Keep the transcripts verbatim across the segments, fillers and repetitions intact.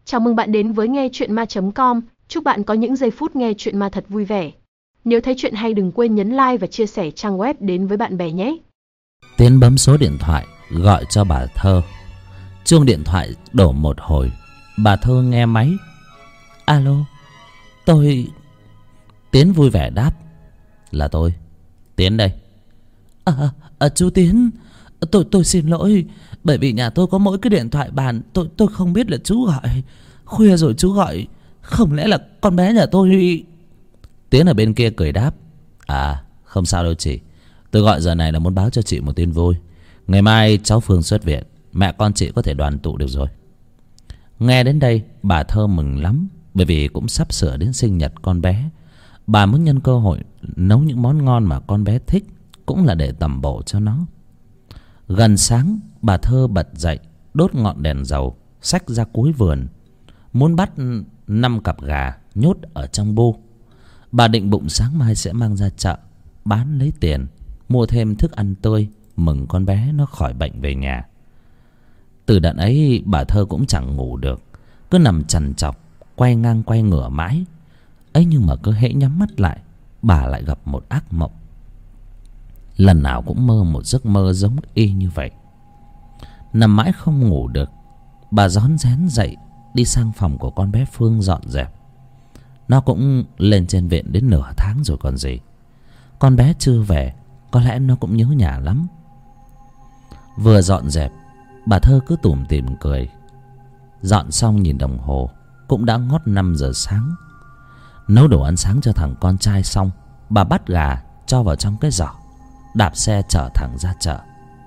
Chào mừng bạn đến với nghe chuyện ma chấm com. Chúc bạn có những giây phút nghe chuyện ma thật vui vẻ. Nếu thấy chuyện hay đừng quên nhấn like và chia sẻ trang web đến với bạn bè nhé. Tiến bấm số điện thoại gọi cho bà Thơ. Chuông điện thoại đổ một hồi, bà Thơ nghe máy. Alo, tôi... Tiến vui vẻ đáp. Là tôi, Tiến đây. À, à chú Tiến, tôi tôi xin lỗi, bởi vì nhà tôi có mỗi cái điện thoại bàn, tôi tôi không biết là chú gọi. Khuya rồi chú gọi, không lẽ là con bé nhà tôi... Tiến ở bên kia cười đáp. À, không sao đâu chị. Tôi gọi giờ này là muốn báo cho chị một tin vui. Ngày mai cháu Phương xuất viện, mẹ con chị có thể đoàn tụ được rồi. Nghe đến đây bà Thơ mừng lắm, bởi vì cũng sắp sửa đến sinh nhật con bé. Bà muốn nhân cơ hội nấu những món ngon mà con bé thích, cũng là để tẩm bổ cho nó. Gần sáng bà Thơ bật dậy, đốt ngọn đèn dầu, xách ra cuối vườn, muốn bắt năm cặp gà nhốt ở trong bu. Bà định bụng sáng mai sẽ mang ra chợ bán lấy tiền, mua thêm thức ăn tươi, mừng con bé nó khỏi bệnh về nhà. Từ đợt ấy bà Thơ cũng chẳng ngủ được, cứ nằm trằn trọc, quay ngang quay ngửa mãi. Ấy nhưng mà cứ hễ nhắm mắt lại, bà lại gặp một ác mộng. Lần nào cũng mơ một giấc mơ giống y như vậy. Nằm mãi không ngủ được, bà rón rén dậy đi sang phòng của con bé Phương dọn dẹp. Nó cũng lên trên viện đến nửa tháng rồi còn gì. Con bé chưa về, có lẽ nó cũng nhớ nhà lắm. Vừa dọn dẹp, bà Thơ cứ tủm tỉm cười. Dọn xong nhìn đồng hồ, cũng đã ngót năm giờ sáng. Nấu đồ ăn sáng cho thằng con trai xong, bà bắt gà cho vào trong cái giỏ, đạp xe chở thẳng ra chợ.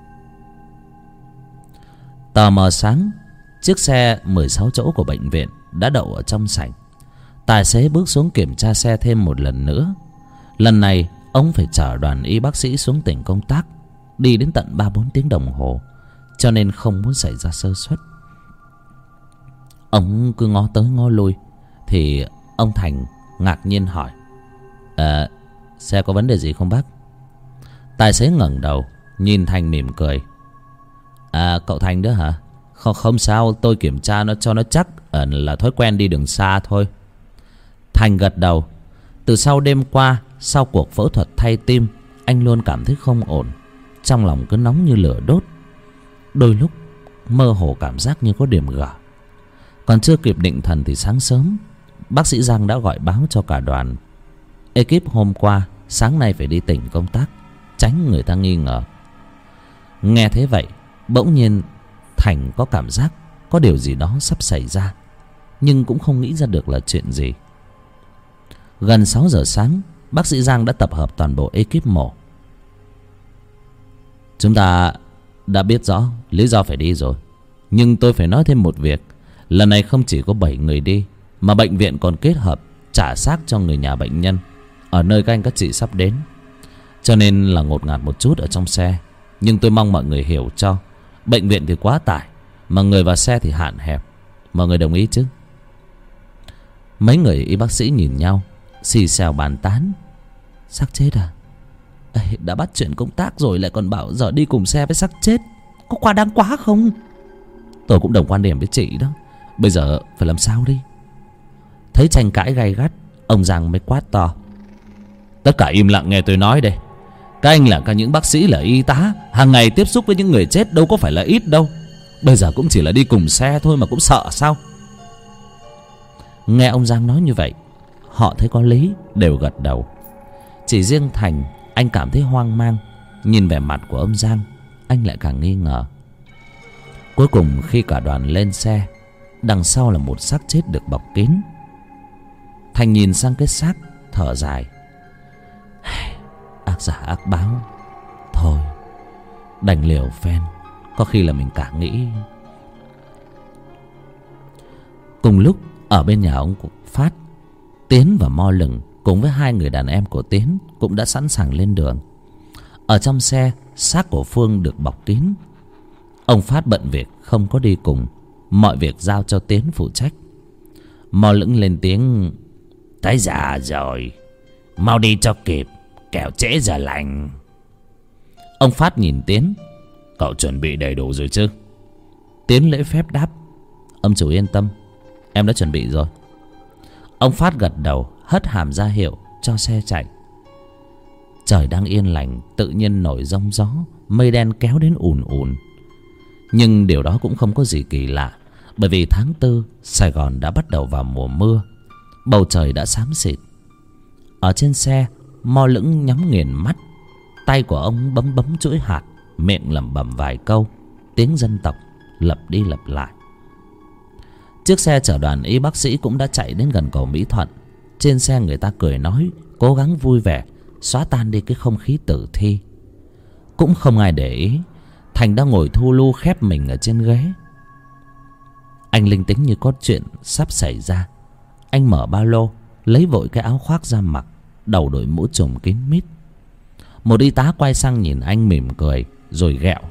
Tờ mờ sáng, chiếc xe mười sáu chỗ của bệnh viện đã đậu ở trong sảnh. Tài xế bước xuống kiểm tra xe thêm một lần nữa. Lần này ông phải chở đoàn y bác sĩ xuống tỉnh công tác, đi đến tận ba bốn tiếng đồng hồ, cho nên không muốn xảy ra sơ suất. Ông cứ ngó tới ngó lui thì ông Thành ngạc nhiên hỏi: À, xe có vấn đề gì không bác? Tài xế ngẩng đầu nhìn Thành mỉm cười. À, cậu Thành đó hả? Không, không sao, tôi kiểm tra nó cho nó chắc, à, là thói quen đi đường xa thôi. Thành gật đầu. Từ sau đêm qua, sau cuộc phẫu thuật thay tim, anh luôn cảm thấy không ổn, trong lòng cứ nóng như lửa đốt. Đôi lúc mơ hồ cảm giác như có điểm gở. Còn chưa kịp định thần thì sáng sớm, bác sĩ Giang đã gọi báo cho cả đoàn. Ekip hôm qua sáng nay phải đi tỉnh công tác, tránh người ta nghi ngờ. Nghe thế vậy, bỗng nhiên Thành có cảm giác có điều gì đó sắp xảy ra, nhưng cũng không nghĩ ra được là chuyện gì. Gần sáu giờ sáng, bác sĩ Giang đã tập hợp toàn bộ ekip mổ. Chúng ta đã biết rõ lý do phải đi rồi, nhưng tôi phải nói thêm một việc. Lần này không chỉ có bảy người đi, mà bệnh viện còn kết hợp trả xác cho người nhà bệnh nhân ở nơi các anh các chị sắp đến. Cho nên là ngột ngạt một chút ở trong xe, nhưng tôi mong mọi người hiểu cho. Bệnh viện thì quá tải, mà người vào xe thì hạn hẹp. Mọi người đồng ý chứ? Mấy người y bác sĩ nhìn nhau, xì xèo bàn tán. Xác chết à? Ê, đã bắt chuyện công tác rồi lại còn bảo giờ đi cùng xe với xác chết, có quá đáng quá không? Tôi cũng đồng quan điểm với chị đó. Bây giờ phải làm sao đi? Thấy tranh cãi gay gắt, ông Giang mới quát to: Tất cả im lặng nghe tôi nói đây. Các anh là các những bác sĩ, là y tá, hàng ngày tiếp xúc với những người chết đâu có phải là ít đâu. Bây giờ cũng chỉ là đi cùng xe thôi mà cũng sợ sao? Nghe ông Giang nói như vậy, họ thấy có lý, đều gật đầu. Chỉ riêng Thành, anh cảm thấy hoang mang. Nhìn vẻ mặt của ông Giang, anh lại càng nghi ngờ. Cuối cùng khi cả đoàn lên xe, đằng sau là một xác chết được bọc kín. Thành nhìn sang cái xác, thở dài. Ác giả ác báo. Thôi đành liều phen, có khi là mình cả nghĩ. Cùng lúc ở bên nhà ông Phát, Tiến và Mo Lừng cùng với hai người đàn em của Tiến cũng đã sẵn sàng lên đường. Ở trong xe, xác của Phương được bọc kín. Ông Phát bận việc không có đi cùng, mọi việc giao cho Tiến phụ trách. Mo Lững lên tiếng: Tới giờ rồi, mau đi cho kịp, kẻo trễ giờ lành. Ông Phát nhìn Tiến: Cậu chuẩn bị đầy đủ rồi chứ? Tiến lễ phép đáp: Ông chủ yên tâm, Em đã chuẩn bị rồi. Ông Phát gật đầu, hất hàm ra hiệu cho xe chạy. Trời đang yên lành, tự nhiên nổi giông gió, mây đen kéo đến ùn ùn. Nhưng điều đó cũng không có gì kỳ lạ, bởi vì tháng tư Sài Gòn đã bắt đầu vào mùa mưa. Bầu trời đã xám xịt. Ở trên xe, Mo Lững nhắm nghiền mắt. Tay của ông bấm bấm chuỗi hạt, miệng lẩm bẩm vài câu tiếng dân tộc lặp đi lặp lại. Chiếc xe chở đoàn y bác sĩ cũng đã chạy đến gần cầu Mỹ Thuận. Trên xe người ta cười nói, cố gắng vui vẻ, xóa tan đi cái không khí tử thi. Cũng không ai để ý. Thành đang ngồi thu lu khép mình ở trên ghế. Anh linh tính như có chuyện sắp xảy ra. Anh mở ba lô, lấy vội cái áo khoác ra mặc, đầu đội mũ trùm kín mít. Một y tá quay sang nhìn anh mỉm cười rồi ghẹo.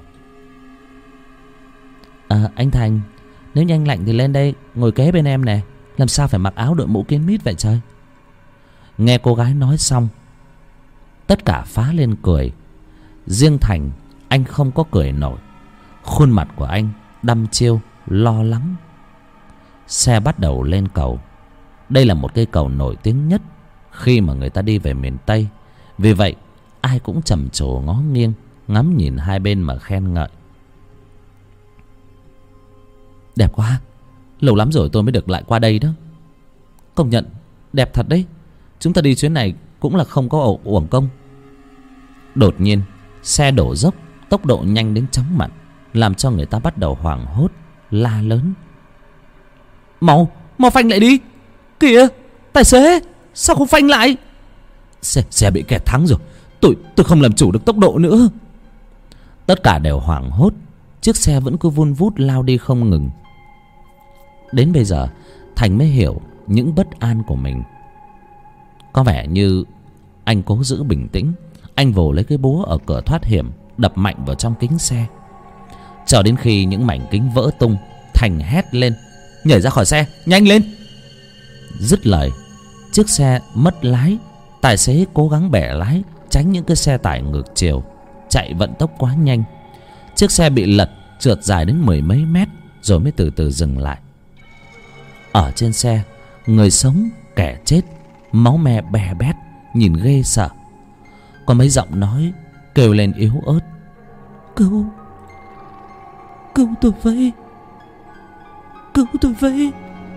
À, anh Thành, nếu như anh lạnh thì lên đây ngồi kế bên em nè. Làm sao phải mặc áo đội mũ kín mít vậy trời? Nghe cô gái nói xong, tất cả phá lên cười. Riêng Thành, anh không có cười nổi. Khuôn mặt của anh đăm chiêu, lo lắng. Xe bắt đầu lên cầu. Đây là một cây cầu nổi tiếng nhất khi mà người ta đi về miền Tây. Vì vậy ai cũng trầm trồ ngó nghiêng, ngắm nhìn hai bên mà khen ngợi. Đẹp quá, lâu lắm rồi tôi mới được lại qua đây đó. Công nhận đẹp thật đấy. Chúng ta đi chuyến này cũng là không có uổng công. Đột nhiên xe đổ dốc, tốc độ nhanh đến chóng mặt, làm cho người ta bắt đầu hoảng hốt, la lớn. Mau, mau phanh lại đi. Kìa, tài xế, sao không phanh lại? Xe, xe bị kẹt thắng rồi. Tôi, tôi không làm chủ được tốc độ nữa. Tất cả đều hoảng hốt. Chiếc xe vẫn cứ vun vút lao đi không ngừng. Đến bây giờ Thành mới hiểu những bất an của mình. Có vẻ như anh cố giữ bình tĩnh. Anh vồ lấy cái búa ở cửa thoát hiểm, đập mạnh vào trong kính xe. Cho đến khi những mảnh kính vỡ tung, Thành hét lên, nhảy ra khỏi xe, nhanh lên. Dứt lời, chiếc xe mất lái. Tài xế cố gắng bẻ lái, tránh những cái xe tải ngược chiều chạy vận tốc quá nhanh. Chiếc xe bị lật, trượt dài đến mười mấy mét, rồi mới từ từ dừng lại. Ở trên xe, người sống, kẻ chết, máu me bè bét, nhìn ghê sợ. Có mấy giọng nói kêu lên yếu ớt. Cứu, cứu tôi với, cứu tôi với.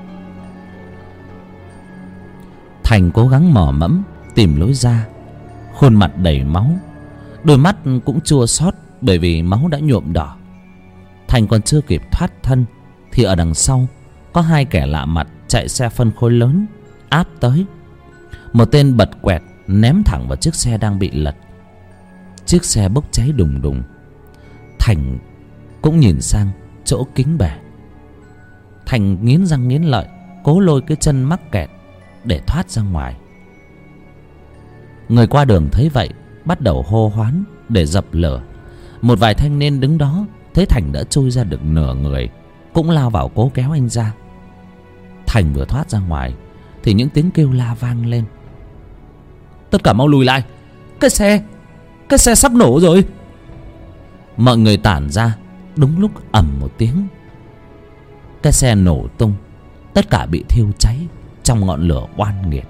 Thành cố gắng mò mẫm tìm lối ra. Khuôn mặt đầy máu, đôi mắt cũng chua xót bởi vì máu đã nhuộm đỏ. Thành còn chưa kịp thoát thân thì ở đằng sau có hai kẻ lạ mặt chạy xe phân khối lớn áp tới. Một tên bật quẹt ném thẳng vào chiếc xe đang bị lật. Chiếc xe bốc cháy đùng đùng. Thành cũng nhìn sang chỗ kính bể. Thành nghiến răng nghiến lợi, cố lôi cái chân mắc kẹt để thoát ra ngoài. Người qua đường thấy vậy bắt đầu hô hoán để dập lửa. Một vài thanh niên đứng đó thấy Thành đã trôi ra được nửa người, cũng lao vào cố kéo anh ra. Thành vừa thoát ra ngoài thì những tiếng kêu la vang lên. Tất cả mau lùi lại, cái xe Cái xe sắp nổ rồi. Mọi người tản ra. Đúng lúc ầm một tiếng, cái xe nổ tung. Tất cả bị thiêu cháy trong ngọn lửa oan nghiệt.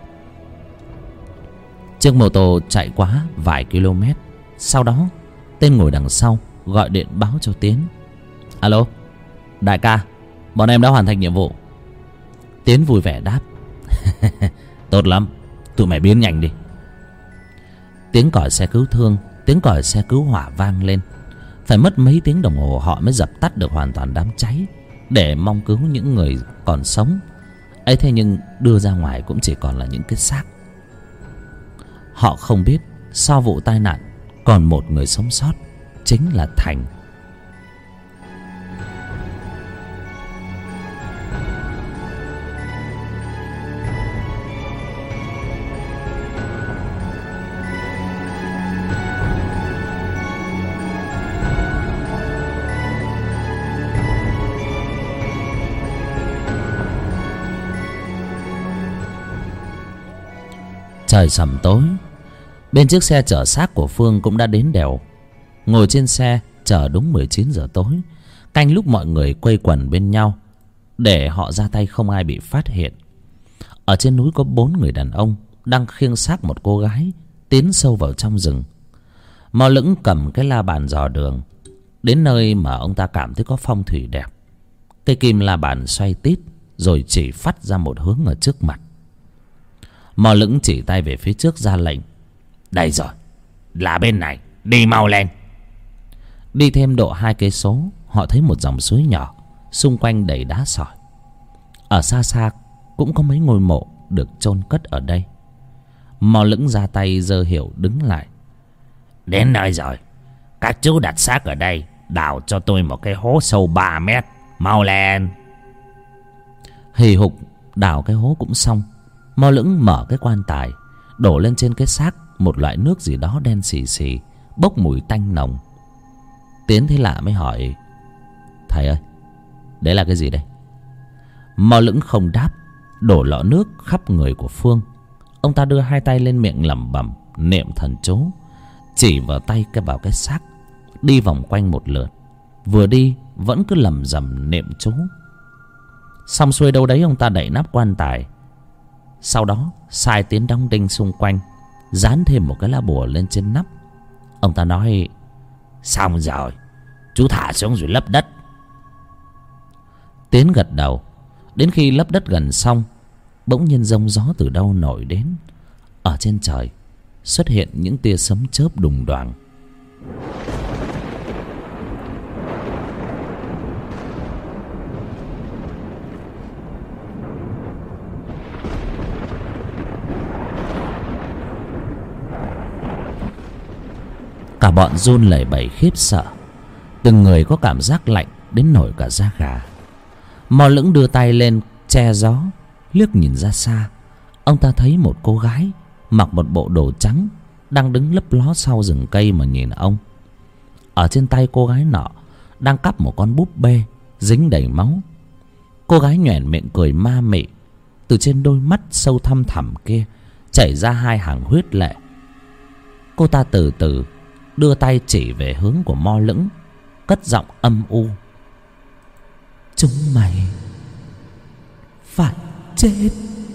Chiếc mô tô chạy quá vài km. Sau đó tên ngồi đằng sau gọi điện báo cho Tiến. Alo, đại ca, bọn em đã hoàn thành nhiệm vụ. Tiến vui vẻ đáp. Tốt lắm, tụi mày biến nhanh đi. Tiếng còi xe cứu thương, tiếng còi xe cứu hỏa vang lên. Phải mất mấy tiếng đồng hồ họ mới dập tắt được hoàn toàn đám cháy, để mong cứu những người còn sống. ấy thế nhưng đưa ra ngoài cũng chỉ còn là những cái xác. Họ không biết sau vụ tai nạn còn một người sống sót, chính là Thành. Trời sầm tối. Bên chiếc xe chở xác của Phương cũng đã đến đèo. Ngồi trên xe chờ đúng mười chín giờ tối, canh lúc mọi người quây quần bên nhau. để họ ra tay không ai bị phát hiện. Ở trên núi có bốn người đàn ông đang khiêng xác một cô gái tiến sâu vào trong rừng. Mò Lững cầm cái la bàn dò đường đến nơi mà ông ta cảm thấy có phong thủy đẹp. Cây kim la bàn xoay tít rồi chỉ phát ra một hướng ở trước mặt. Mò Lững chỉ tay về phía trước ra lệnh: đây rồi, là bên này, đi mau lên. Đi thêm độ hai cây số, họ thấy một dòng suối nhỏ, xung quanh đầy đá sỏi. Ở xa xa cũng có mấy ngôi mộ được chôn cất ở đây. Mò Lững ra tay giơ hiệu đứng lại: đến nơi rồi, các chú đặt xác ở đây, đào cho tôi một cái hố sâu ba mét, mau lên. Hì hục đào cái hố cũng xong. Mò Lững mở cái quan tài, đổ lên trên cái xác một loại nước gì đó đen xì xì, bốc mùi tanh nồng. Tiến thấy lạ mới hỏi: thầy ơi, đấy là cái gì đây? Mò Lững không đáp, đổ lọ nước khắp người của Phương. Ông ta đưa hai tay lên miệng lẩm bẩm niệm thần chú, chỉ vào tay cái vào cái xác, đi vòng quanh một lượt. Vừa đi vẫn cứ lẩm rẩm niệm chú. Xong xuôi đâu đấy, ông ta đậy nắp quan tài, sau đó sai Tiến đóng đinh xung quanh, dán thêm một cái lá bùa lên trên nắp. Ông ta nói: xong rồi, chú thả xuống rồi lấp đất. Tiến gật đầu. Đến khi lấp đất gần xong, bỗng nhiên giông gió từ đâu nổi đến. Ở trên trời xuất hiện những tia sấm chớp đùng đoàng. Cả bọn run lẩy bẩy khiếp sợ, từng người có cảm giác lạnh đến nổi cả da gà. Mò Lững đưa tay lên che gió, liếc nhìn ra xa. Ông ta thấy một cô gái mặc một bộ đồ trắng đang đứng lấp ló sau rừng cây mà nhìn ông. Ở trên tay cô gái nọ đang cắp một con búp bê dính đầy máu. Cô gái nhoẻn miệng cười ma mị, từ trên đôi mắt sâu thăm thẳm kia chảy ra hai hàng huyết lệ. Cô ta từ từ đưa tay chỉ về hướng của Mò Lững, cất giọng âm u: chúng mày phải chết.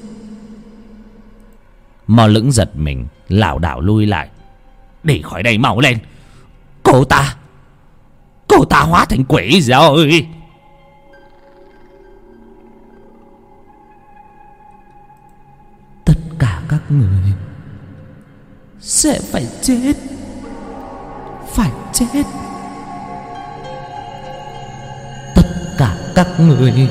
Mò Lững giật mình, lảo đảo lui lại: đi khỏi đây, mau lên. Cô ta Cô ta hóa thành quỷ rồi. Tất cả các người sẽ phải chết. Phải chết. Tất cả các người.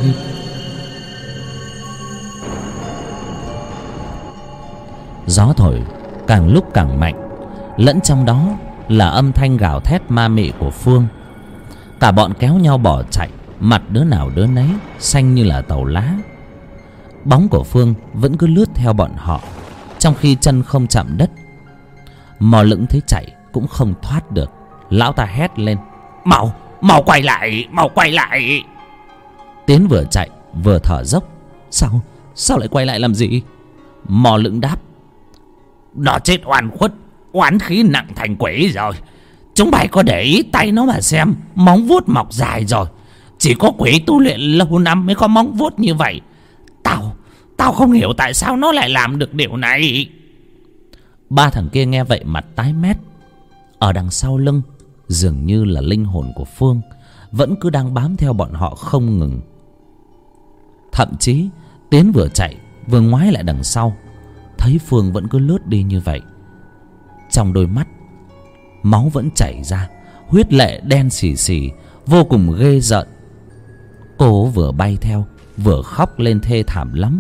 Gió thổi càng lúc càng mạnh, lẫn trong đó là âm thanh gào thét ma mị của Phương. Cả bọn kéo nhau bỏ chạy, mặt đứa nào đứa nấy xanh như là tàu lá. Bóng của Phương vẫn cứ lướt theo bọn họ, trong khi chân không chạm đất. Mò Lững thấy chạy cũng không thoát được, lão ta hét lên: mau, mau quay lại, mau quay lại. Tiến vừa chạy vừa thở dốc: sao, sao lại quay lại làm gì? Mò Lững đáp: nó chết oan khuất, oán khí nặng thành quỷ rồi. Chúng mày có để ý tay nó mà xem, móng vuốt mọc dài rồi. Chỉ có quỷ tu luyện lâu năm mới có móng vuốt như vậy. Tao, tao không hiểu tại sao nó lại làm được điều này. Ba thằng kia nghe vậy mặt tái mét. Ở đằng sau lưng dường như là linh hồn của Phương vẫn cứ đang bám theo bọn họ không ngừng. Thậm chí Tiến vừa chạy vừa ngoái lại đằng sau, thấy Phương vẫn cứ lướt đi như vậy. Trong đôi mắt máu vẫn chảy ra, huyết lệ đen xì xì, vô cùng ghê rợn. Cô vừa bay theo vừa khóc lên thê thảm lắm.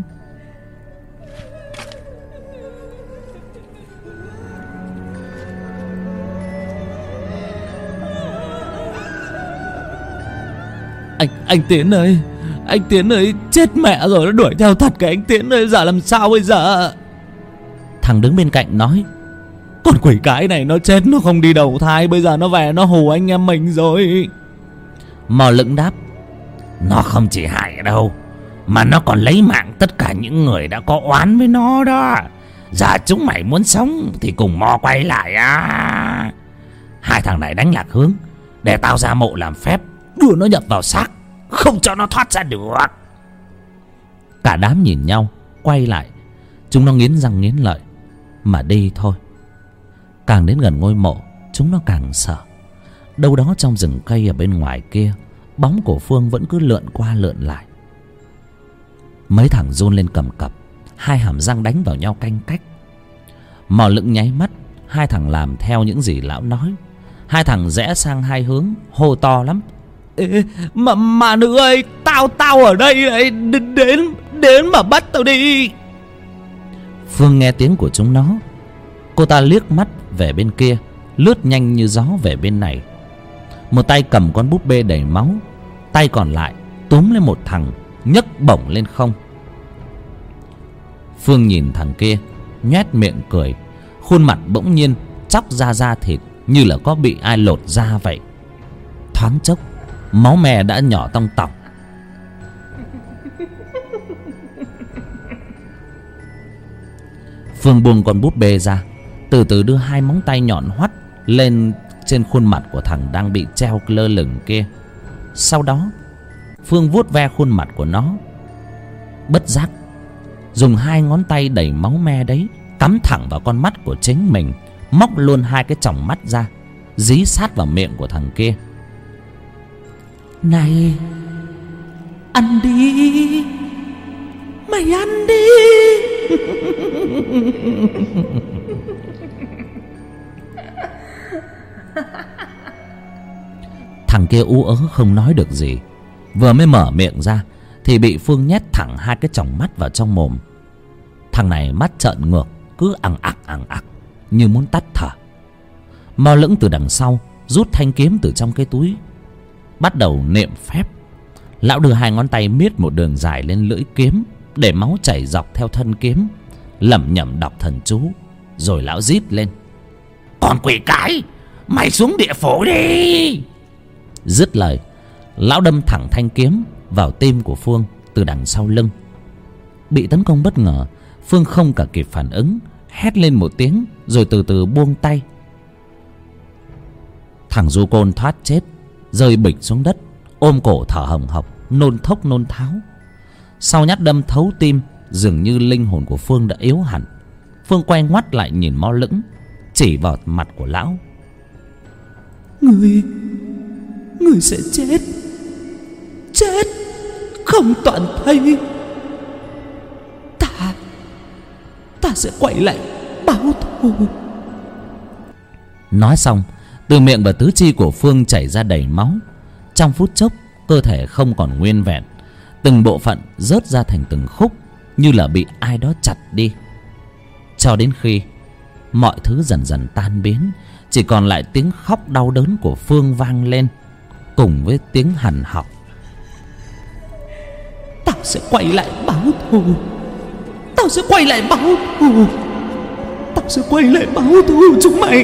Anh, anh Tiến ơi, anh Tiến ơi, chết mẹ rồi, nó đuổi theo thật kìa anh Tiến ơi, giờ làm sao bây giờ? Thằng đứng bên cạnh nói: con quỷ cái này nó chết nó không đi đầu thai, bây giờ nó về nó hù anh em mình rồi. Mò Lững đáp: nó không chỉ hại đâu, mà nó còn lấy mạng tất cả những người đã có oán với nó đó. Giờ chúng mày muốn sống thì cùng Mò quay lại à. Hai thằng này đánh lạc hướng, để tao ra mộ làm phép đưa nó nhập vào xác, không cho nó thoát ra được. Cả đám nhìn nhau, quay lại. Chúng nó nghiến răng nghiến lợi mà đi thôi. Càng đến gần ngôi mộ, chúng nó càng sợ. Đâu đó trong rừng cây ở bên ngoài kia, bóng của Phương vẫn cứ lượn qua lượn lại. Mấy thằng run lên cầm cập, hai hàm răng đánh vào nhau canh cách. Mò Lững nháy mắt, hai thằng làm theo những gì lão nói. Hai thằng rẽ sang hai hướng, hô to lắm: Ê, mà, mà nữ ơi, tao tao ở đây này, đến, đến, đến mà bắt tao đi. Phương nghe tiếng của chúng nó. Cô ta liếc mắt về bên kia, lướt nhanh như gió về bên này. Một tay cầm con búp bê đầy máu, tay còn lại túm lên một thằng, nhấc bổng lên không. Phương nhìn thằng kia, nhoét miệng cười. Khuôn mặt bỗng nhiên chóc ra da thịt, như là có bị ai lột da vậy. Thoáng chốc, máu me đã nhỏ tong tỏng. Phương buông con búp bê ra, từ từ đưa hai móng tay nhọn hoắt lên trên khuôn mặt của thằng đang bị treo lơ lửng kia. Sau đó Phương vuốt ve khuôn mặt của nó, bất giác dùng hai ngón tay đầy máu me đấy cắm thẳng vào con mắt của chính mình, móc luôn hai cái tròng mắt ra, dí sát vào miệng của thằng kia. Này, ăn đi, mày ăn đi. Thằng kia ú ớ không nói được gì. Vừa mới mở miệng ra thì bị Phương nhét thẳng hai cái tròng mắt vào trong mồm. Thằng này mắt trợn ngược, cứ ằng ặc ằng ặc như muốn tắt thở. Mò Lững từ đằng sau rút thanh kiếm từ trong cái túi, bắt đầu niệm phép. Lão đưa hai ngón tay miết một đường dài lên lưỡi kiếm, để máu chảy dọc theo thân kiếm, lẩm nhẩm đọc thần chú. Rồi lão rít lên: Con quỷ cái, mày xuống địa phủ đi. Dứt lời, lão đâm thẳng thanh kiếm vào tim của Phương từ đằng sau lưng. Bị tấn công bất ngờ, Phương không cả kịp phản ứng, hét lên một tiếng rồi từ từ buông tay. Thằng du côn thoát chết, rơi bịch xuống đất, ôm cổ thở hồng hộc, nôn thốc nôn tháo. Sau nhát đâm thấu tim, dường như linh hồn của Phương đã yếu hẳn. Phương quay ngoắt lại nhìn Mò Lững, chỉ vào mặt của lão: Người, người sẽ chết, chết không toàn thây. Ta, ta sẽ quay lại báo thù. Nói xong, từ miệng và tứ chi của Phương chảy ra đầy máu. Trong phút chốc, cơ thể không còn nguyên vẹn, từng bộ phận rớt ra thành từng khúc, như là bị ai đó chặt đi. Cho đến khi mọi thứ dần dần tan biến, chỉ còn lại tiếng khóc đau đớn của Phương vang lên, cùng với tiếng hằn học: Tao sẽ quay lại báo thù, tao sẽ quay lại báo thù, tao sẽ quay lại báo thù chúng mày.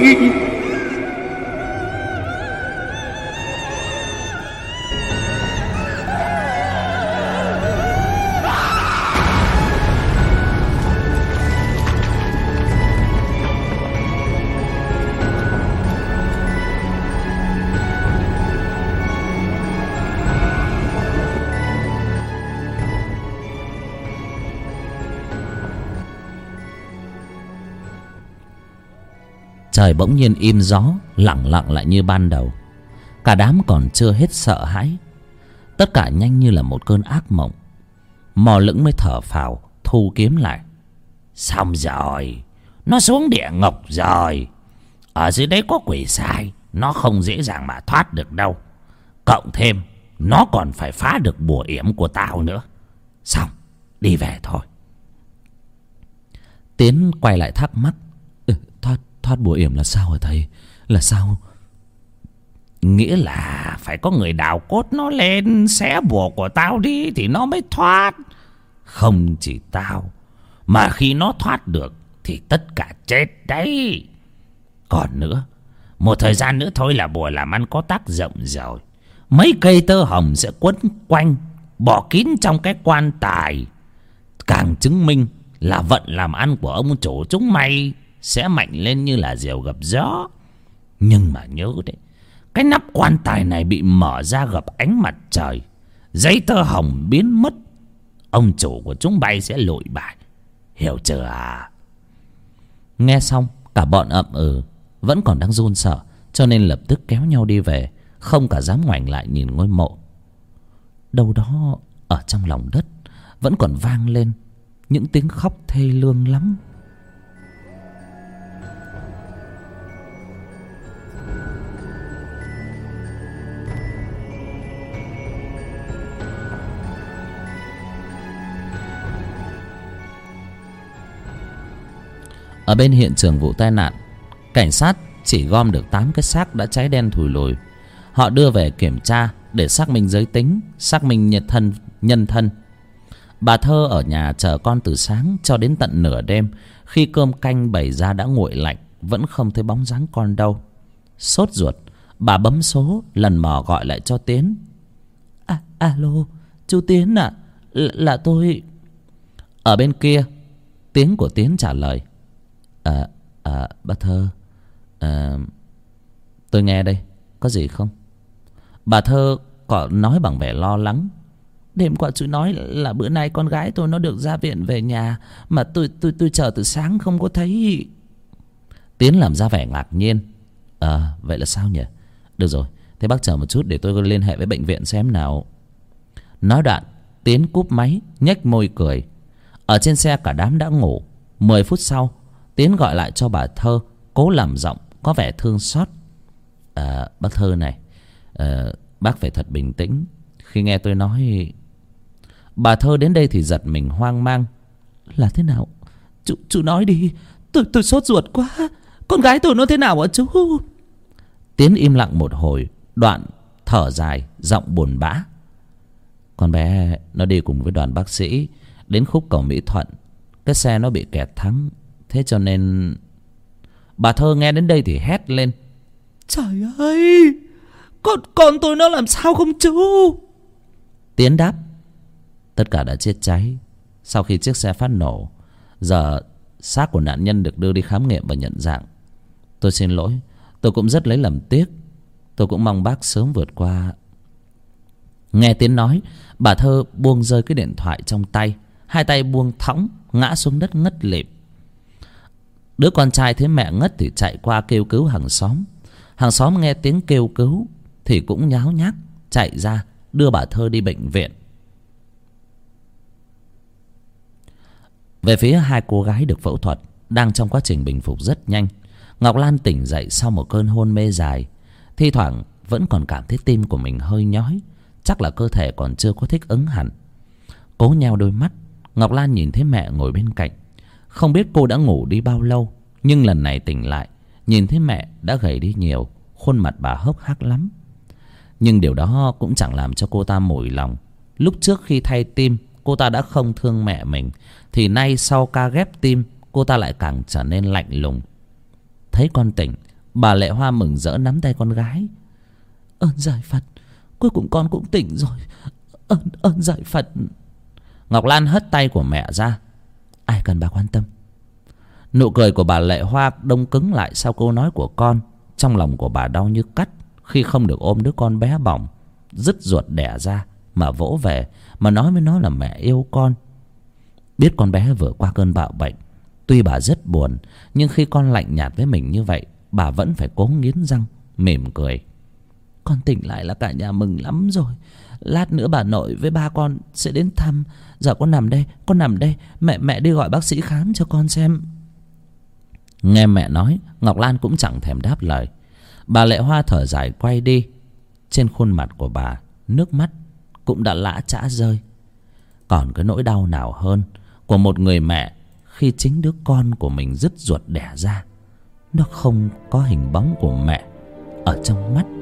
Trời bỗng nhiên im gió, lặng lặng lại như ban đầu. Cả đám còn chưa hết sợ hãi. Tất cả nhanh như là một cơn ác mộng. Mò Lững mới thở phào, thu kiếm lại. Xong rồi, nó xuống địa ngục rồi. Ở dưới đấy có quỷ sai, nó không dễ dàng mà thoát được đâu. Cộng thêm, nó còn phải phá được bùa yểm của tao nữa. Xong, đi về thôi. Tiến quay lại thắc mắc: ừ, thoát thoát bùa yểm là sao hả thầy? Là sao? Nghĩa là phải có người đào cốt nó lên, xé bùa của tao đi thì nó mới thoát. Không chỉ tao, mà khi nó thoát được thì tất cả chết đấy. Còn nữa, một thời gian nữa thôi là bùa làm ăn có tác dụng rồi. Mấy cây tơ hồng sẽ quấn quanh, bỏ kín trong cái quan tài, càng chứng minh là vận làm ăn của ông chủ chúng mày sẽ mạnh lên như là diều gặp gió. Nhưng mà nhớ đấy, cái nắp quan tài này bị mở ra gặp ánh mặt trời, giấy tơ hồng biến mất, ông chủ của chúng bay sẽ lụi bại, hiểu chưa à? Nghe xong cả bọn ậm ừ, vẫn còn đang run sợ, cho nên lập tức kéo nhau đi về, không cả dám ngoảnh lại nhìn ngôi mộ. Đâu đó ở trong lòng đất vẫn còn vang lên những tiếng khóc thê lương lắm. Ở bên hiện trường vụ tai nạn, cảnh sát chỉ gom được tám cái xác đã cháy đen thùi lùi. Họ đưa về kiểm tra để xác minh giới tính, xác minh nhân thân, nhân thân. Bà Thơ ở nhà chờ con từ sáng cho đến tận nửa đêm. Khi cơm canh bày ra đã nguội lạnh, vẫn không thấy bóng dáng con đâu. Sốt ruột, bà bấm số lần mò gọi lại cho Tiến. À, alo, chú Tiến ạ, à, là tôi. Ở bên kia, tiếng của Tiến trả lời. À, à, bà Thơ, à, tôi nghe đây, có gì không? Bà Thơ có nói bằng vẻ lo lắng. Đêm qua chú nói là bữa nay con gái tôi nó được ra viện về nhà, mà tôi tôi tôi chờ từ sáng không có thấy. Tiến làm ra vẻ ngạc nhiên. À, vậy là sao nhỉ? Được rồi, thế bác chờ một chút để tôi liên hệ với bệnh viện xem nào. Nói đoạn, Tiến cúp máy, nhếch môi cười. Ở trên xe cả đám đã ngủ. Mười phút sau, Tiến gọi lại cho bà Thơ, cố làm giọng có vẻ thương xót. À, bác Thơ này, à, bác phải thật bình tĩnh khi nghe tôi nói. Bà Thơ đến đây thì giật mình hoang mang. Là thế nào? Chú, chú nói đi, tôi, tôi sốt ruột quá. Con gái tôi nó thế nào hả chú? Tiến im lặng một hồi, đoạn thở dài, giọng buồn bã. Con bé nó đi cùng với đoàn bác sĩ đến khúc cầu Mỹ Thuận. Cái xe nó bị kẹt thắng, thế cho nên. Bà Thơ nghe đến đây thì hét lên. Trời ơi, Con, con tôi nó làm sao không chú? Tiến đáp. Tất cả đã chết cháy sau khi chiếc xe phát nổ. Giờ xác của nạn nhân được đưa đi khám nghiệm và nhận dạng. Tôi xin lỗi, tôi cũng rất lấy làm tiếc. Tôi cũng mong bác sớm vượt qua. Nghe Tiến nói, bà Thơ buông rơi cái điện thoại trong tay. Hai tay buông thõng, ngã xuống đất ngất lịm. Đứa con trai thấy mẹ ngất thì chạy qua kêu cứu hàng xóm. Hàng xóm nghe tiếng kêu cứu thì cũng nháo nhác chạy ra đưa bà Thơ đi bệnh viện. Về phía hai cô gái được phẫu thuật, đang trong quá trình bình phục rất nhanh. Ngọc Lan tỉnh dậy sau một cơn hôn mê dài. Thi thoảng vẫn còn cảm thấy tim của mình hơi nhói, chắc là cơ thể còn chưa có thích ứng hẳn. Cố nheo đôi mắt, Ngọc Lan nhìn thấy mẹ ngồi bên cạnh. Không biết cô đã ngủ đi bao lâu, nhưng lần này tỉnh lại, nhìn thấy mẹ đã gầy đi nhiều, khuôn mặt bà hốc hác lắm. Nhưng điều đó cũng chẳng làm cho cô ta mủi lòng. Lúc trước khi thay tim, cô ta đã không thương mẹ mình, thì nay sau ca ghép tim, cô ta lại càng trở nên lạnh lùng. Thấy con tỉnh, bà Lệ Hoa mừng rỡ nắm tay con gái. Ơn giải Phật, cuối cùng con cũng tỉnh rồi. Ơn, ơn giải Phật. Ngọc Lan hất tay của mẹ ra. Ai cần bà quan tâm. Nụ cười của bà Lệ Hoa đông cứng lại sau câu nói của con. Trong lòng của bà đau như cắt khi không được ôm đứa con bé bỏng dứt ruột đẻ ra mà vỗ về, mà nói với nó là mẹ yêu con. Biết con bé vừa qua cơn bạo bệnh, tuy bà rất buồn, nhưng khi con lạnh nhạt với mình như vậy, bà vẫn phải cố nghiến răng mỉm cười. Con tỉnh lại là cả nhà mừng lắm rồi. Lát nữa bà nội với ba con sẽ đến thăm. Giờ con nằm đây, con nằm đây, mẹ mẹ đi gọi bác sĩ khám cho con xem. Nghe mẹ nói, Ngọc Lan cũng chẳng thèm đáp lời. Bà Lệ Hoa thở dài quay đi. Trên khuôn mặt của bà, nước mắt cũng đã lã chã rơi. Còn cái nỗi đau nào hơn của một người mẹ khi chính đứa con của mình dứt ruột đẻ ra, nó không có hình bóng của mẹ ở trong mắt.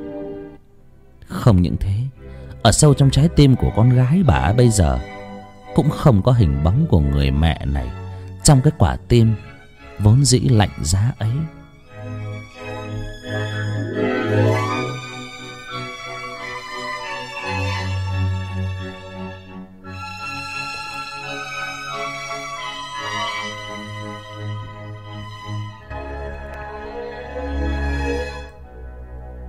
Không những thế, ở sâu trong trái tim của con gái bà bây giờ cũng không có hình bóng của người mẹ này trong cái quả tim vốn dĩ lạnh giá ấy.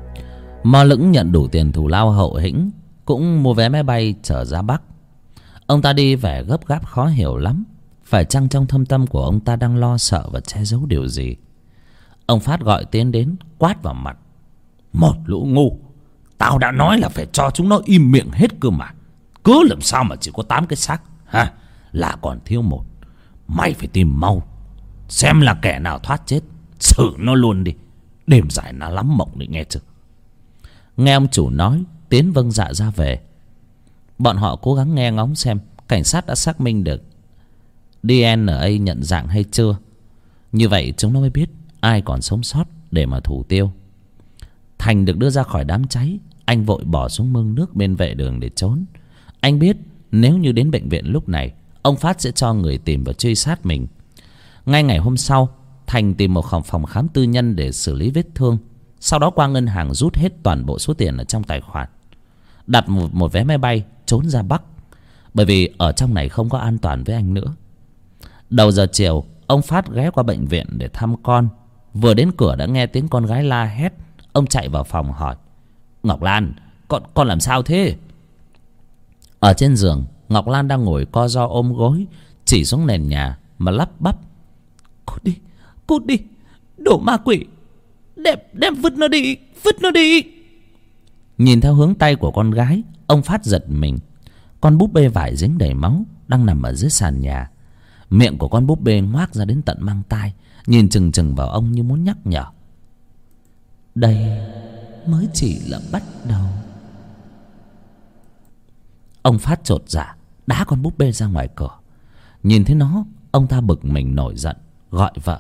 Mo Lững nhận đủ tiền thù lao hậu hĩnh, cũng mua vé máy bay trở ra Bắc. Ông ta đi vẻ gấp gáp khó hiểu lắm. Phải chăng trong thâm tâm của ông ta đang lo sợ và che giấu điều gì? Ông Phát gọi Tiến đến, quát vào mặt. Một lũ ngu, tao đã nói là phải cho chúng nó im miệng hết cơ mà. Cớ làm sao mà chỉ có tám cái xác ha? Là còn thiếu một. Mày phải tìm mau, xem là kẻ nào thoát chết, xử nó luôn đi. Đêm dài nó lắm mộng đấy nghe chưa? Nghe ông chủ nói, Tiến vâng dạ ra về. Bọn họ cố gắng nghe ngóng xem cảnh sát đã xác minh được đê en a nhận dạng hay chưa. Như vậy chúng nó mới biết ai còn sống sót để mà thủ tiêu. Thành được đưa ra khỏi đám cháy. Anh vội bỏ xuống mương nước bên vệ đường để trốn. Anh biết nếu như đến bệnh viện lúc này, ông Phát sẽ cho người tìm và truy sát mình. Ngay ngày hôm sau, Thành tìm một phòng khám tư nhân để xử lý vết thương. Sau đó qua ngân hàng rút hết toàn bộ số tiền ở trong tài khoản, đặt một, một vé máy bay trốn ra Bắc. Bởi vì ở trong này không có an toàn với anh nữa. Đầu giờ chiều, ông Phát ghé qua bệnh viện để thăm con. Vừa đến cửa đã nghe tiếng con gái la hét. Ông chạy vào phòng hỏi: Ngọc Lan, con, con làm sao thế? Ở trên giường, Ngọc Lan đang ngồi co ro ôm gối, chỉ xuống nền nhà mà lắp bắp: Cút đi, cút đi, đồ ma quỷ, đem, đem vứt nó đi, vứt nó đi. Nhìn theo hướng tay của con gái, ông Phát giật mình. Con búp bê vải dính đầy máu đang nằm ở dưới sàn nhà. Miệng của con búp bê ngoác ra đến tận mang tai, nhìn chừng chừng vào ông như muốn nhắc nhở. Đây mới chỉ là bắt đầu. Ông Phát chột dạ đá con búp bê ra ngoài cửa. Nhìn thấy nó, ông ta bực mình nổi giận, gọi vợ: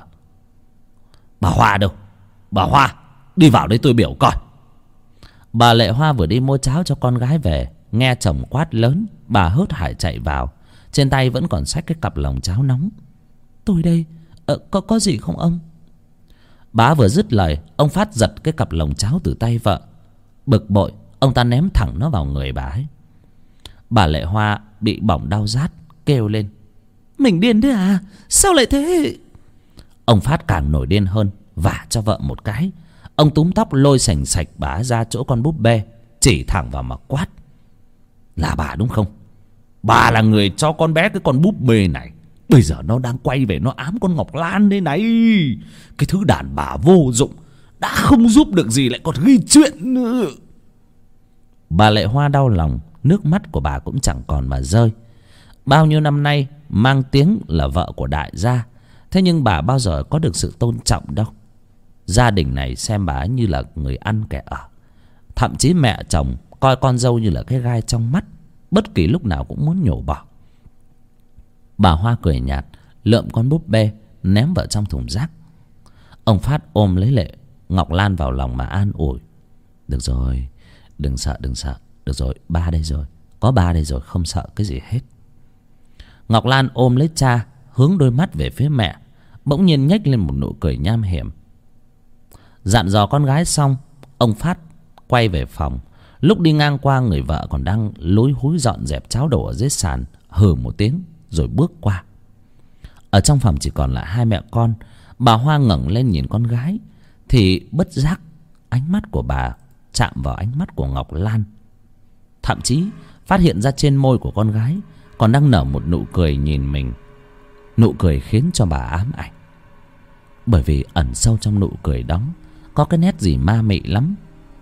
Bà Hoa đâu? Bà Hoa, đi vào đây tôi biểu coi. Bà Lệ Hoa vừa đi mua cháo cho con gái về, nghe chồng quát lớn, bà hớt hải chạy vào. Trên tay vẫn còn xách cái cặp lồng cháo nóng. Tôi đây, ờ, có, có gì không ông? Bà vừa dứt lời, ông Phát giật cái cặp lồng cháo từ tay vợ. Bực bội, ông ta ném thẳng nó vào người bà ấy. Bà Lệ Hoa bị bỏng đau rát, kêu lên: Mình điên thế à? Sao lại thế? Ông Phát càng nổi điên hơn, vả cho vợ một cái. Ông túm tóc lôi sành sạch bà ra chỗ con búp bê, chỉ thẳng vào mà quát: Là bà đúng không? Bà là người cho con bé cái con búp bê này. Bây giờ nó đang quay về nó ám con Ngọc Lan đây này. Cái thứ đàn bà vô dụng, đã không giúp được gì lại còn gây chuyện nữa. Bà Lệ Hoa đau lòng, nước mắt của bà cũng chẳng còn mà rơi. Bao nhiêu năm nay mang tiếng là vợ của đại gia, thế nhưng bà bao giờ có được sự tôn trọng đâu. Gia đình này xem bà như là người ăn kẻ ở. Thậm chí mẹ chồng coi con dâu như là cái gai trong mắt, bất kỳ lúc nào cũng muốn nhổ bỏ. Bà Hoa cười nhạt, lượm con búp bê ném vào trong thùng rác. Ông Phát ôm lấy Lệ Ngọc Lan vào lòng mà an ủi: Được rồi, đừng sợ, đừng sợ. Được rồi, ba đây rồi, có ba đây rồi, không sợ cái gì hết. Ngọc Lan ôm lấy cha, hướng đôi mắt về phía mẹ, bỗng nhiên nhếch lên một nụ cười nham hiểm. Dặn dò con gái xong, ông Phát quay về phòng. Lúc đi ngang qua, người vợ còn đang lúi húi dọn dẹp cháo đổ ở dưới sàn, hừ một tiếng rồi bước qua. Ở trong phòng chỉ còn lại hai mẹ con. Bà Hoa ngẩng lên nhìn con gái, thì bất giác ánh mắt của bà chạm vào ánh mắt của Ngọc Lan. Thậm chí phát hiện ra trên môi của con gái còn đang nở một nụ cười nhìn mình. Nụ cười khiến cho bà ám ảnh, bởi vì ẩn sâu trong nụ cười đó có cái nét gì ma mị lắm.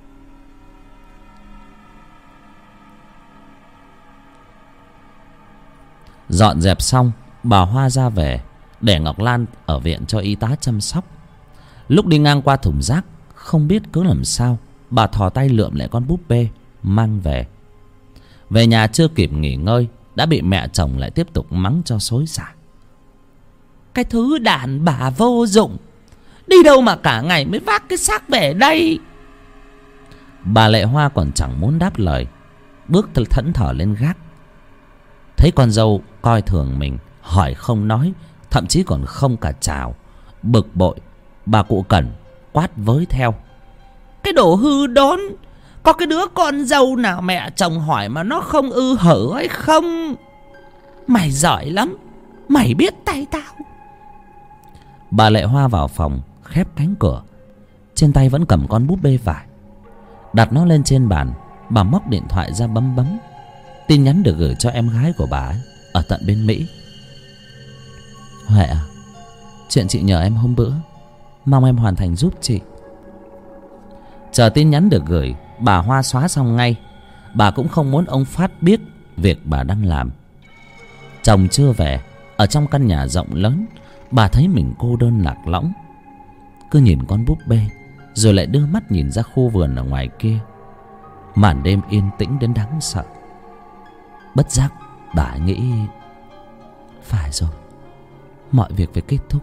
Dọn dẹp xong, bà Hoa ra về, để Ngọc Lan ở viện cho y tá chăm sóc. Lúc đi ngang qua thùng rác, không biết cứ làm sao bà thò tay lượm lại con búp bê mang về. Về nhà chưa kịp nghỉ ngơi, đã bị mẹ chồng lại tiếp tục mắng cho xối xả: Cái thứ đàn bà vô dụng, đi đâu mà cả ngày mới vác cái xác về đây. Bà Lệ Hoa còn chẳng muốn đáp lời, bước thẫn thờ lên gác. Thấy con dâu coi thường mình, hỏi không nói, thậm chí còn không cả chào. Bực bội, bà cụ Cẩn quát với theo: Cái đồ hư đốn, có cái đứa con dâu nào mẹ chồng hỏi mà nó không ư hở hay không? Mày giỏi lắm, mày biết tay tao. Bà Lệ Hoa vào phòng, khép cánh cửa. Trên tay vẫn cầm con búp bê vải. Đặt nó lên trên bàn, bà móc điện thoại ra bấm bấm. Tin nhắn được gửi cho em gái của bà ấy ở tận bên Mỹ. Huệ à, chuyện chị nhờ em hôm bữa, mong em hoàn thành giúp chị. Chờ tin nhắn được gửi, bà Hoa xóa xong ngay. Bà cũng không muốn ông Phát biết việc bà đang làm. Chồng chưa về, ở trong căn nhà rộng lớn, bà thấy mình cô đơn lạc lõng. Cứ nhìn con búp bê, rồi lại đưa mắt nhìn ra khu vườn ở ngoài kia. Màn đêm yên tĩnh đến đáng sợ. Bất giác bà nghĩ, phải rồi, mọi việc phải kết thúc.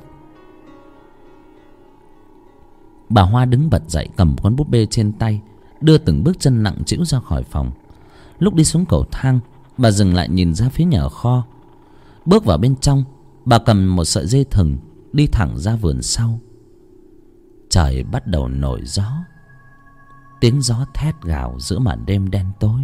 Bà Hoa đứng bật dậy, cầm con búp bê trên tay, đưa từng bước chân nặng trĩu ra khỏi phòng. Lúc đi xuống cầu thang, bà dừng lại nhìn ra phía nhà kho. Bước vào bên trong, bà cầm một sợi dây thừng, đi thẳng ra vườn sau. Trời bắt đầu nổi gió. Tiếng gió thét gào giữa màn đêm đen tối.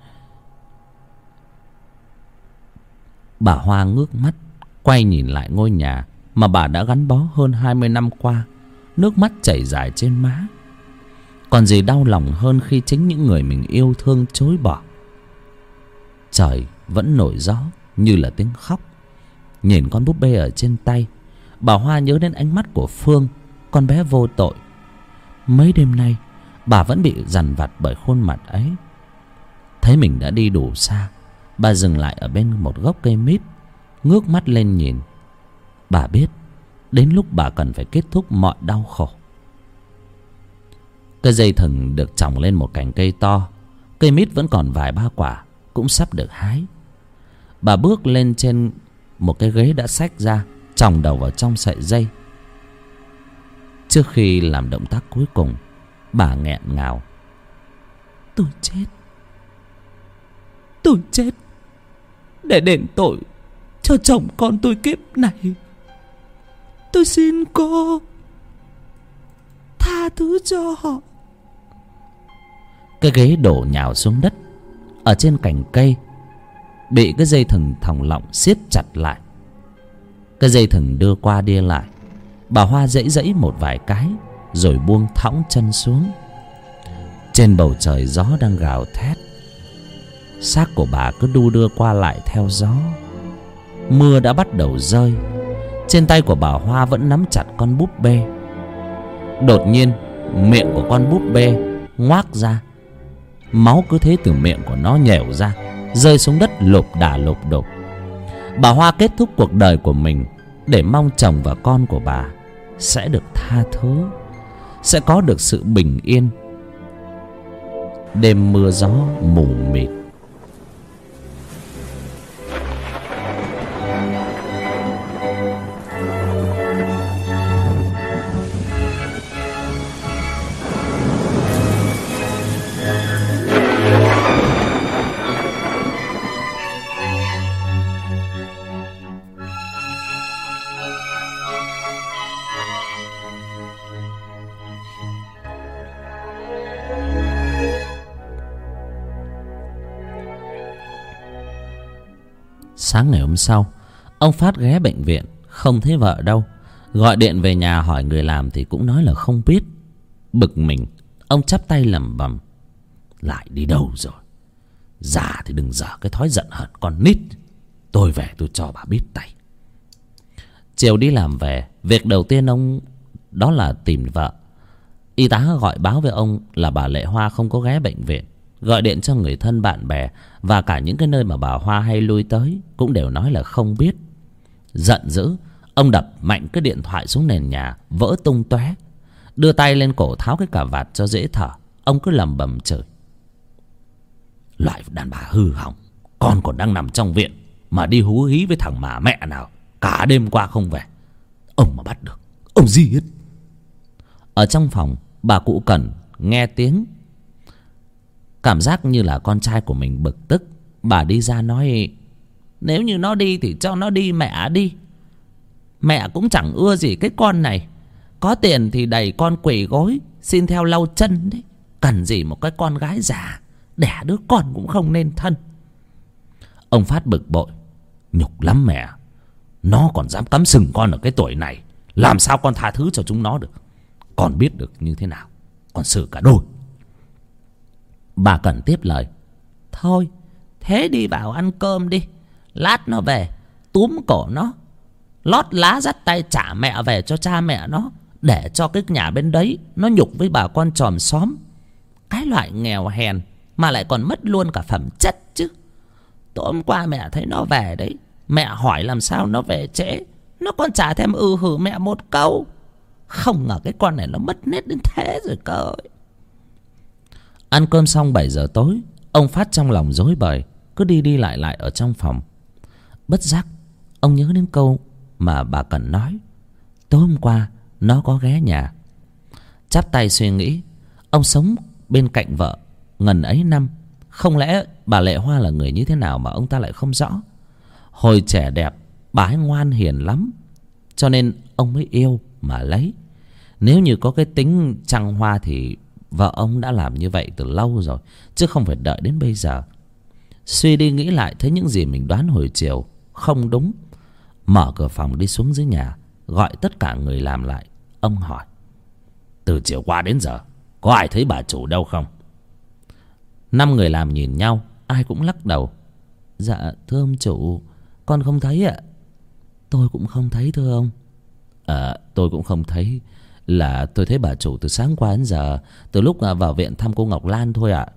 Bà Hoa ngước mắt, quay nhìn lại ngôi nhà mà bà đã gắn bó hơn hai mươi năm qua. Nước mắt chảy dài trên má. Còn gì đau lòng hơn khi chính những người mình yêu thương chối bỏ. Trời vẫn nổi gió như là tiếng khóc. Nhìn con búp bê ở trên tay, bà Hoa nhớ đến ánh mắt của Phương, con bé vô tội. Mấy đêm nay bà vẫn bị dằn vặt bởi khuôn mặt ấy. Thấy mình đã đi đủ xa, bà dừng lại ở bên một gốc cây mít, ngước mắt lên nhìn. Bà biết đến lúc bà cần phải kết thúc mọi đau khổ. Cây dây thừng được chòng lên một cành cây to. Cây mít vẫn còn vài ba quả, cũng sắp được hái. Bà bước lên trên một cái ghế đã xách ra, chòng đầu vào trong sợi dây. Trước khi làm động tác cuối cùng, bà nghẹn ngào. Tôi chết. Tôi chết để đền tội cho chồng con tôi kiếp này. Tôi xin cô tha thứ cho họ. Cái ghế đổ nhào xuống đất. Ở trên cành cây bị cái dây thừng thòng lọng siết chặt lại. Cái dây thừng đưa qua đi lại. Bà Hoa giãy giãy một vài cái, rồi buông thõng chân xuống. Trên bầu trời gió đang gào thét. Xác của bà cứ đu đưa qua lại theo gió. Mưa đã bắt đầu rơi. Trên tay của bà Hoa vẫn nắm chặt con búp bê. Đột nhiên miệng của con búp bê ngoác ra. Máu cứ thế từ miệng của nó nhèo ra, rơi xuống đất lộp đà lộp đột. Bà Hoa kết thúc cuộc đời của mình để mong chồng và con của bà sẽ được tha thứ, sẽ có được sự bình yên. Đêm mưa gió mù mịt. Sáng ngày hôm sau, ông Phát ghé bệnh viện, không thấy vợ đâu. Gọi điện về nhà hỏi người làm thì cũng nói là không biết. Bực mình, ông chắp tay lẩm bẩm: lại đi đâu rồi? Già thì đừng dở cái thói giận hờn con nít. Tôi về tôi cho bà biết tay. Chiều đi làm về, việc đầu tiên ông đó là tìm vợ. Y tá gọi báo với ông là bà Lệ Hoa không có ghé bệnh viện. Gọi điện cho người thân bạn bè và cả những cái nơi mà bà Hoa hay lui tới cũng đều nói là không biết. Giận dữ, ông đập mạnh cái điện thoại xuống nền nhà, vỡ tung tóe. Đưa tay lên cổ tháo cái cà vạt cho dễ thở. Ông cứ lầm bầm chửi: loại đàn bà hư hỏng, con còn đang nằm trong viện mà đi hú hí với thằng mà mẹ nào cả đêm qua không về. Ông mà bắt được, ông giết. Ở trong phòng, bà cụ Cẩn nghe tiếng, cảm giác như là con trai của mình bực tức. Bà đi ra nói: nếu như nó đi thì cho nó đi mẹ đi. Mẹ cũng chẳng ưa gì cái con này. Có tiền thì đẩy con quỳ gối xin theo lau chân đấy. Cần gì một cái con gái già, đẻ đứa con cũng không nên thân. Ông Phát bực bội: nhục lắm mẹ. Nó còn dám cắm sừng con ở cái tuổi này, làm sao con tha thứ cho chúng nó được? Con biết được như thế nào, con xử cả đôi. Bà Cẩn tiếp lời: thôi, Thế đi vào ăn cơm đi. Lát nó về túm cổ nó, lót lá dắt tay trả mẹ về cho cha mẹ nó, để cho cái nhà bên đấy nó nhục với bà con chòm xóm. Cái loại nghèo hèn mà lại còn mất luôn cả phẩm chất chứ. Tối hôm qua mẹ thấy nó về đấy, mẹ hỏi làm sao nó về trễ, nó còn chả thèm ừ hử mẹ một câu. Không ngờ cái con này nó mất nết đến thế rồi cơ. Ăn cơm xong bảy giờ tối, ông Phát trong lòng rối bời, cứ đi đi lại lại ở trong phòng. Bất giác ông nhớ đến câu mà bà Cẩn nói tối hôm qua nó có ghé nhà. Chắp tay suy nghĩ, ông sống bên cạnh vợ ngần ấy năm, không lẽ bà Lệ Hoa là người như thế nào mà ông ta lại không rõ. Hồi trẻ đẹp bà ấy ngoan hiền lắm, cho nên ông mới yêu mà lấy. Nếu như có cái tính trăng hoa thì vợ ông đã làm như vậy từ lâu rồi, chứ không phải đợi đến bây giờ. Suy đi nghĩ lại thấy những gì mình đoán hồi chiều không đúng. Mở cửa phòng đi xuống dưới nhà, gọi tất cả người làm lại. Ông hỏi: từ chiều qua đến giờ có ai thấy bà chủ đâu không? Năm người làm nhìn nhau, ai cũng lắc đầu. Dạ thưa ông chủ, con không thấy ạ. Tôi cũng không thấy thưa ông. À, tôi cũng không thấy. Là tôi thấy bà chủ từ sáng qua đến giờ, từ lúc vào viện thăm cô Ngọc Lan thôi ạ.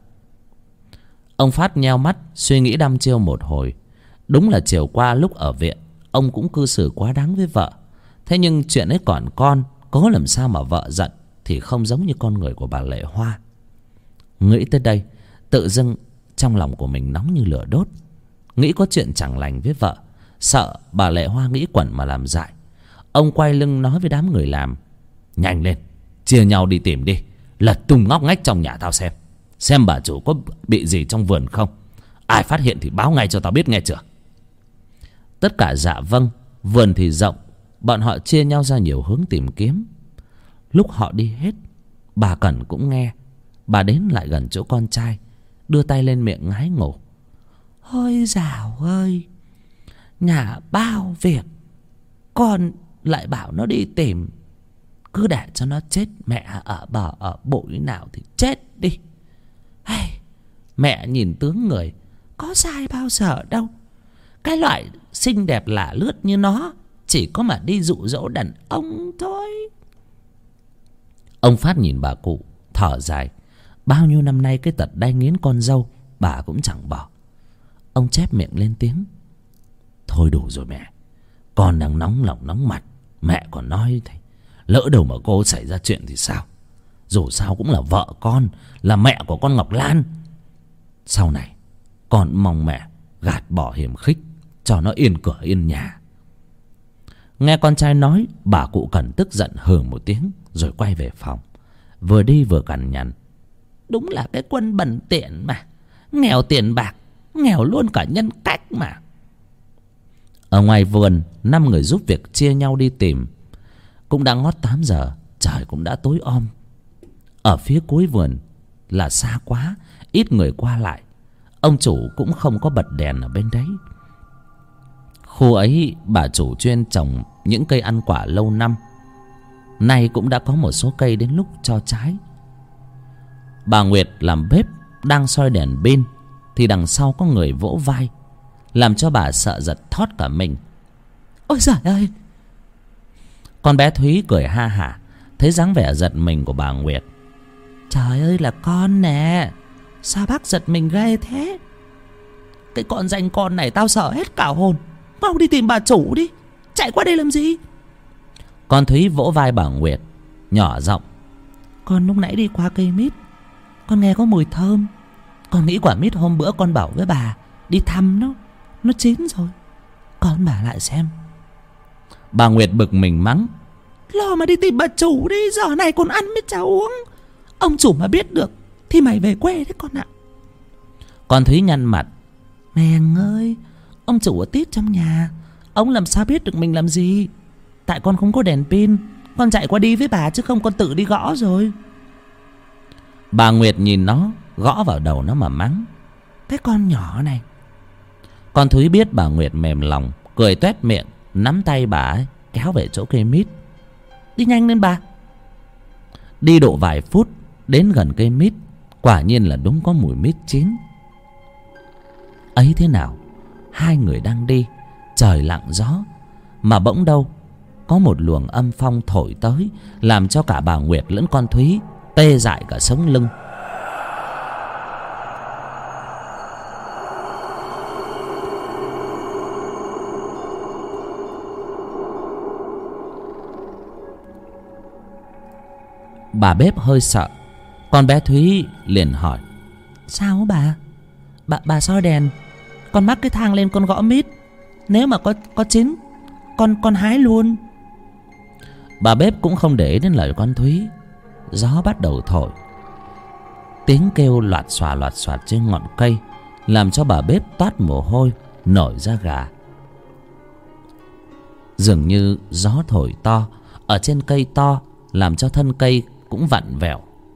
Ông Phát nheo mắt suy nghĩ đăm chiêu một hồi. Đúng là chiều qua lúc ở viện ông cũng cư xử quá đáng với vợ. Thế nhưng chuyện ấy còn con, có làm sao mà vợ giận thì không giống như con người của bà Lệ Hoa. Nghĩ tới đây, tự dưng trong lòng của mình nóng như lửa đốt. Nghĩ có chuyện chẳng lành với vợ, sợ bà Lệ Hoa nghĩ quẩn mà làm dại. Ông quay lưng nói với đám người làm: nhanh lên, chia nhau đi tìm đi, lật tung ngóc ngách trong nhà tao xem, xem bà chủ có bị gì trong vườn không. Ai phát hiện thì báo ngay cho tao biết nghe chưa. Tất cả dạ vâng. Vườn thì rộng, bọn họ chia nhau ra nhiều hướng tìm kiếm. Lúc họ đi hết, bà Cẩn cũng nghe. Bà đến lại gần chỗ con trai, đưa tay lên miệng ngái ngủ. Ôi dào ơi, nhà bao việc, con lại bảo nó đi tìm. Cứ để cho nó chết mẹ ở bờ ở bụi nào thì chết đi. Hey, mẹ nhìn tướng người có sai bao giờ đâu. Cái loại xinh đẹp lả lướt như nó chỉ có mà đi dụ dỗ đàn ông thôi. Ông Phát nhìn bà cụ thở dài. Bao nhiêu năm nay cái tật đay nghiến con dâu bà cũng chẳng bỏ. Ông chép miệng lên tiếng: thôi đủ rồi mẹ, con đang nóng lòng nóng mặt, mẹ còn nói thế. Lỡ đâu mà cô xảy ra chuyện thì sao? Dù sao cũng là vợ con, là mẹ của con Ngọc Lan. Sau này con mong mẹ gạt bỏ hiềm khích, cho nó yên cửa yên nhà. Nghe con trai nói, bà cụ Cẩn tức giận hừ một tiếng rồi quay về phòng. Vừa đi vừa cằn nhằn: đúng là cái quân bẩn tiện mà, nghèo tiền bạc, nghèo luôn cả nhân cách mà. Ở ngoài vườn, năm người giúp việc chia nhau đi tìm. Cũng đã ngót tám giờ, trời cũng đã tối om. Ở phía cuối vườn là xa quá, ít người qua lại. Ông chủ cũng không có bật đèn ở bên đấy. Khu ấy bà chủ chuyên trồng những cây ăn quả lâu năm, nay cũng đã có một số cây đến lúc cho trái. Bà Nguyệt làm bếp đang soi đèn pin thì đằng sau có người vỗ vai, làm cho bà sợ giật thót cả mình. Ôi giời ơi! Con bé Thúy cười ha hả thấy dáng vẻ giật mình của bà Nguyệt. Trời ơi là con nè, sao bác giật mình ghê thế? Cái con danh con này tao sợ hết cả hồn. Mau đi tìm bà chủ đi, chạy qua đây làm gì? Con Thúy vỗ vai bà Nguyệt, nhỏ giọng: con lúc nãy đi qua cây mít, con nghe có mùi thơm. Con nghĩ quả mít hôm bữa con bảo với bà đi thăm nó, nó chín rồi. Con bà lại xem. Bà Nguyệt bực mình mắng: lo mà đi tìm bà chủ đi, giờ này còn ăn mới cháo uống. Ông chủ mà biết được thì mày về quê đấy con ạ. Con Thúy nhăn mặt: Mèng ơi, ông chủ ở tít trong nhà, ông làm sao biết được mình làm gì? Tại con không có đèn pin, con chạy qua đi với bà chứ không con tự đi gõ rồi. Bà Nguyệt nhìn nó, gõ vào đầu nó mà mắng: cái con nhỏ này. Con Thúy biết bà Nguyệt mềm lòng, cười toét miệng, nắm tay bà ấy kéo về chỗ cây mít. Đi nhanh lên bà. Đi độ vài phút, đến gần cây mít, quả nhiên là đúng có mùi mít chín. Ấy thế nào, hai người đang đi, trời lặng gió, mà bỗng đâu có một luồng âm phong thổi tới, làm cho cả bà Nguyệt lẫn con Thúy tê dại cả sống lưng. Bà bếp hơi sợ. Con bé Thúy liền hỏi: Sao bà? Bà bà soi đèn, con mắc cái thang lên con gõ mít. Nếu mà có có chín, con con hái luôn. Bà bếp cũng không để ý đến lời con Thúy. Gió bắt đầu thổi, tiếng kêu loạt xòa loạt xoạt trên ngọn cây làm cho bà bếp toát mồ hôi, nổi da gà. Dường như gió thổi to ở trên cây to, làm cho thân cây cũng vặn vẹo.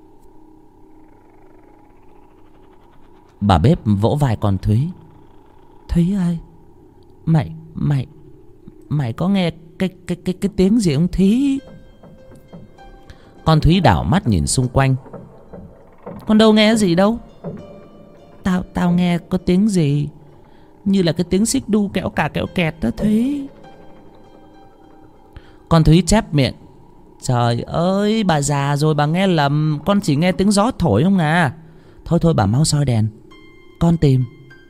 Bà bếp vỗ vai con Thúy: Thúy ơi, mày mày mày có nghe cái cái cái cái tiếng gì không Thúy? Con Thúy đảo mắt nhìn xung quanh: Con đâu nghe gì đâu. Tao tao nghe có tiếng gì như là cái tiếng xích đu kẽo cả kẽo kẹt đó Thúy. Con Thúy chép miệng: Trời ơi, bà già rồi, bà nghe lầm, con chỉ nghe tiếng gió thổi không à. Thôi thôi bà mau soi đèn, con tìm.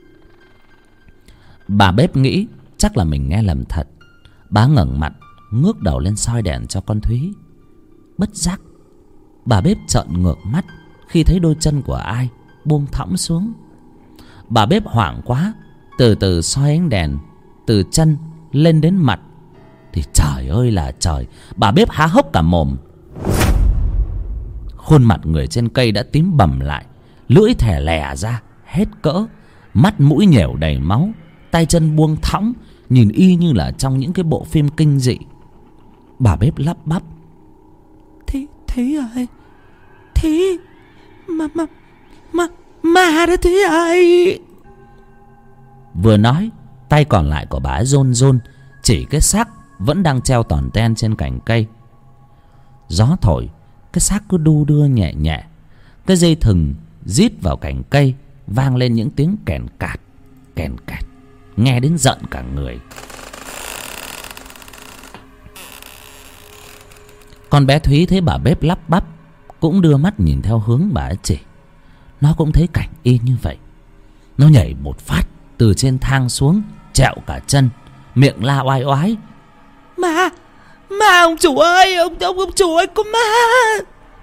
Bà bếp nghĩ chắc là mình nghe lầm thật. Bà ngẩng mặt ngước đầu lên soi đèn cho con Thúy. Bất giác bà bếp trợn ngược mắt khi thấy đôi chân của ai buông thõng xuống. Bà bếp hoảng quá, từ từ soi ánh đèn từ chân lên đến mặt, thì trời ơi là trời, bà bếp há hốc cả mồm. Khuôn mặt người trên cây đã tím bầm lại, lưỡi thè lè ra hết cỡ, mắt mũi nhẻo đầy máu, tay chân buông thõng, nhìn y như là trong những cái bộ phim kinh dị. Bà bếp lắp bắp: Thí, Thí ơi, Thí, mà, mà, mà, mà đó Thí ơi. Vừa nói, tay còn lại của bà run run chỉ cái xác vẫn đang treo tòn ten trên cành cây. Gió thổi, cái xác cứ đu đưa nhẹ nhẹ. Cái dây thừng rít vào cành cây vang lên những tiếng kèn cạt, kèn kẹt, nghe đến giận cả người. Con bé Thúy thấy bà bếp lắp bắp cũng đưa mắt nhìn theo hướng bà ấy chỉ. Nó cũng thấy cảnh y như vậy. Nó nhảy một phát từ trên thang xuống, trẹo cả chân, miệng la oai oái: Ma, ma ông chủ ơi, ông ông ông chủ ơi, có ma.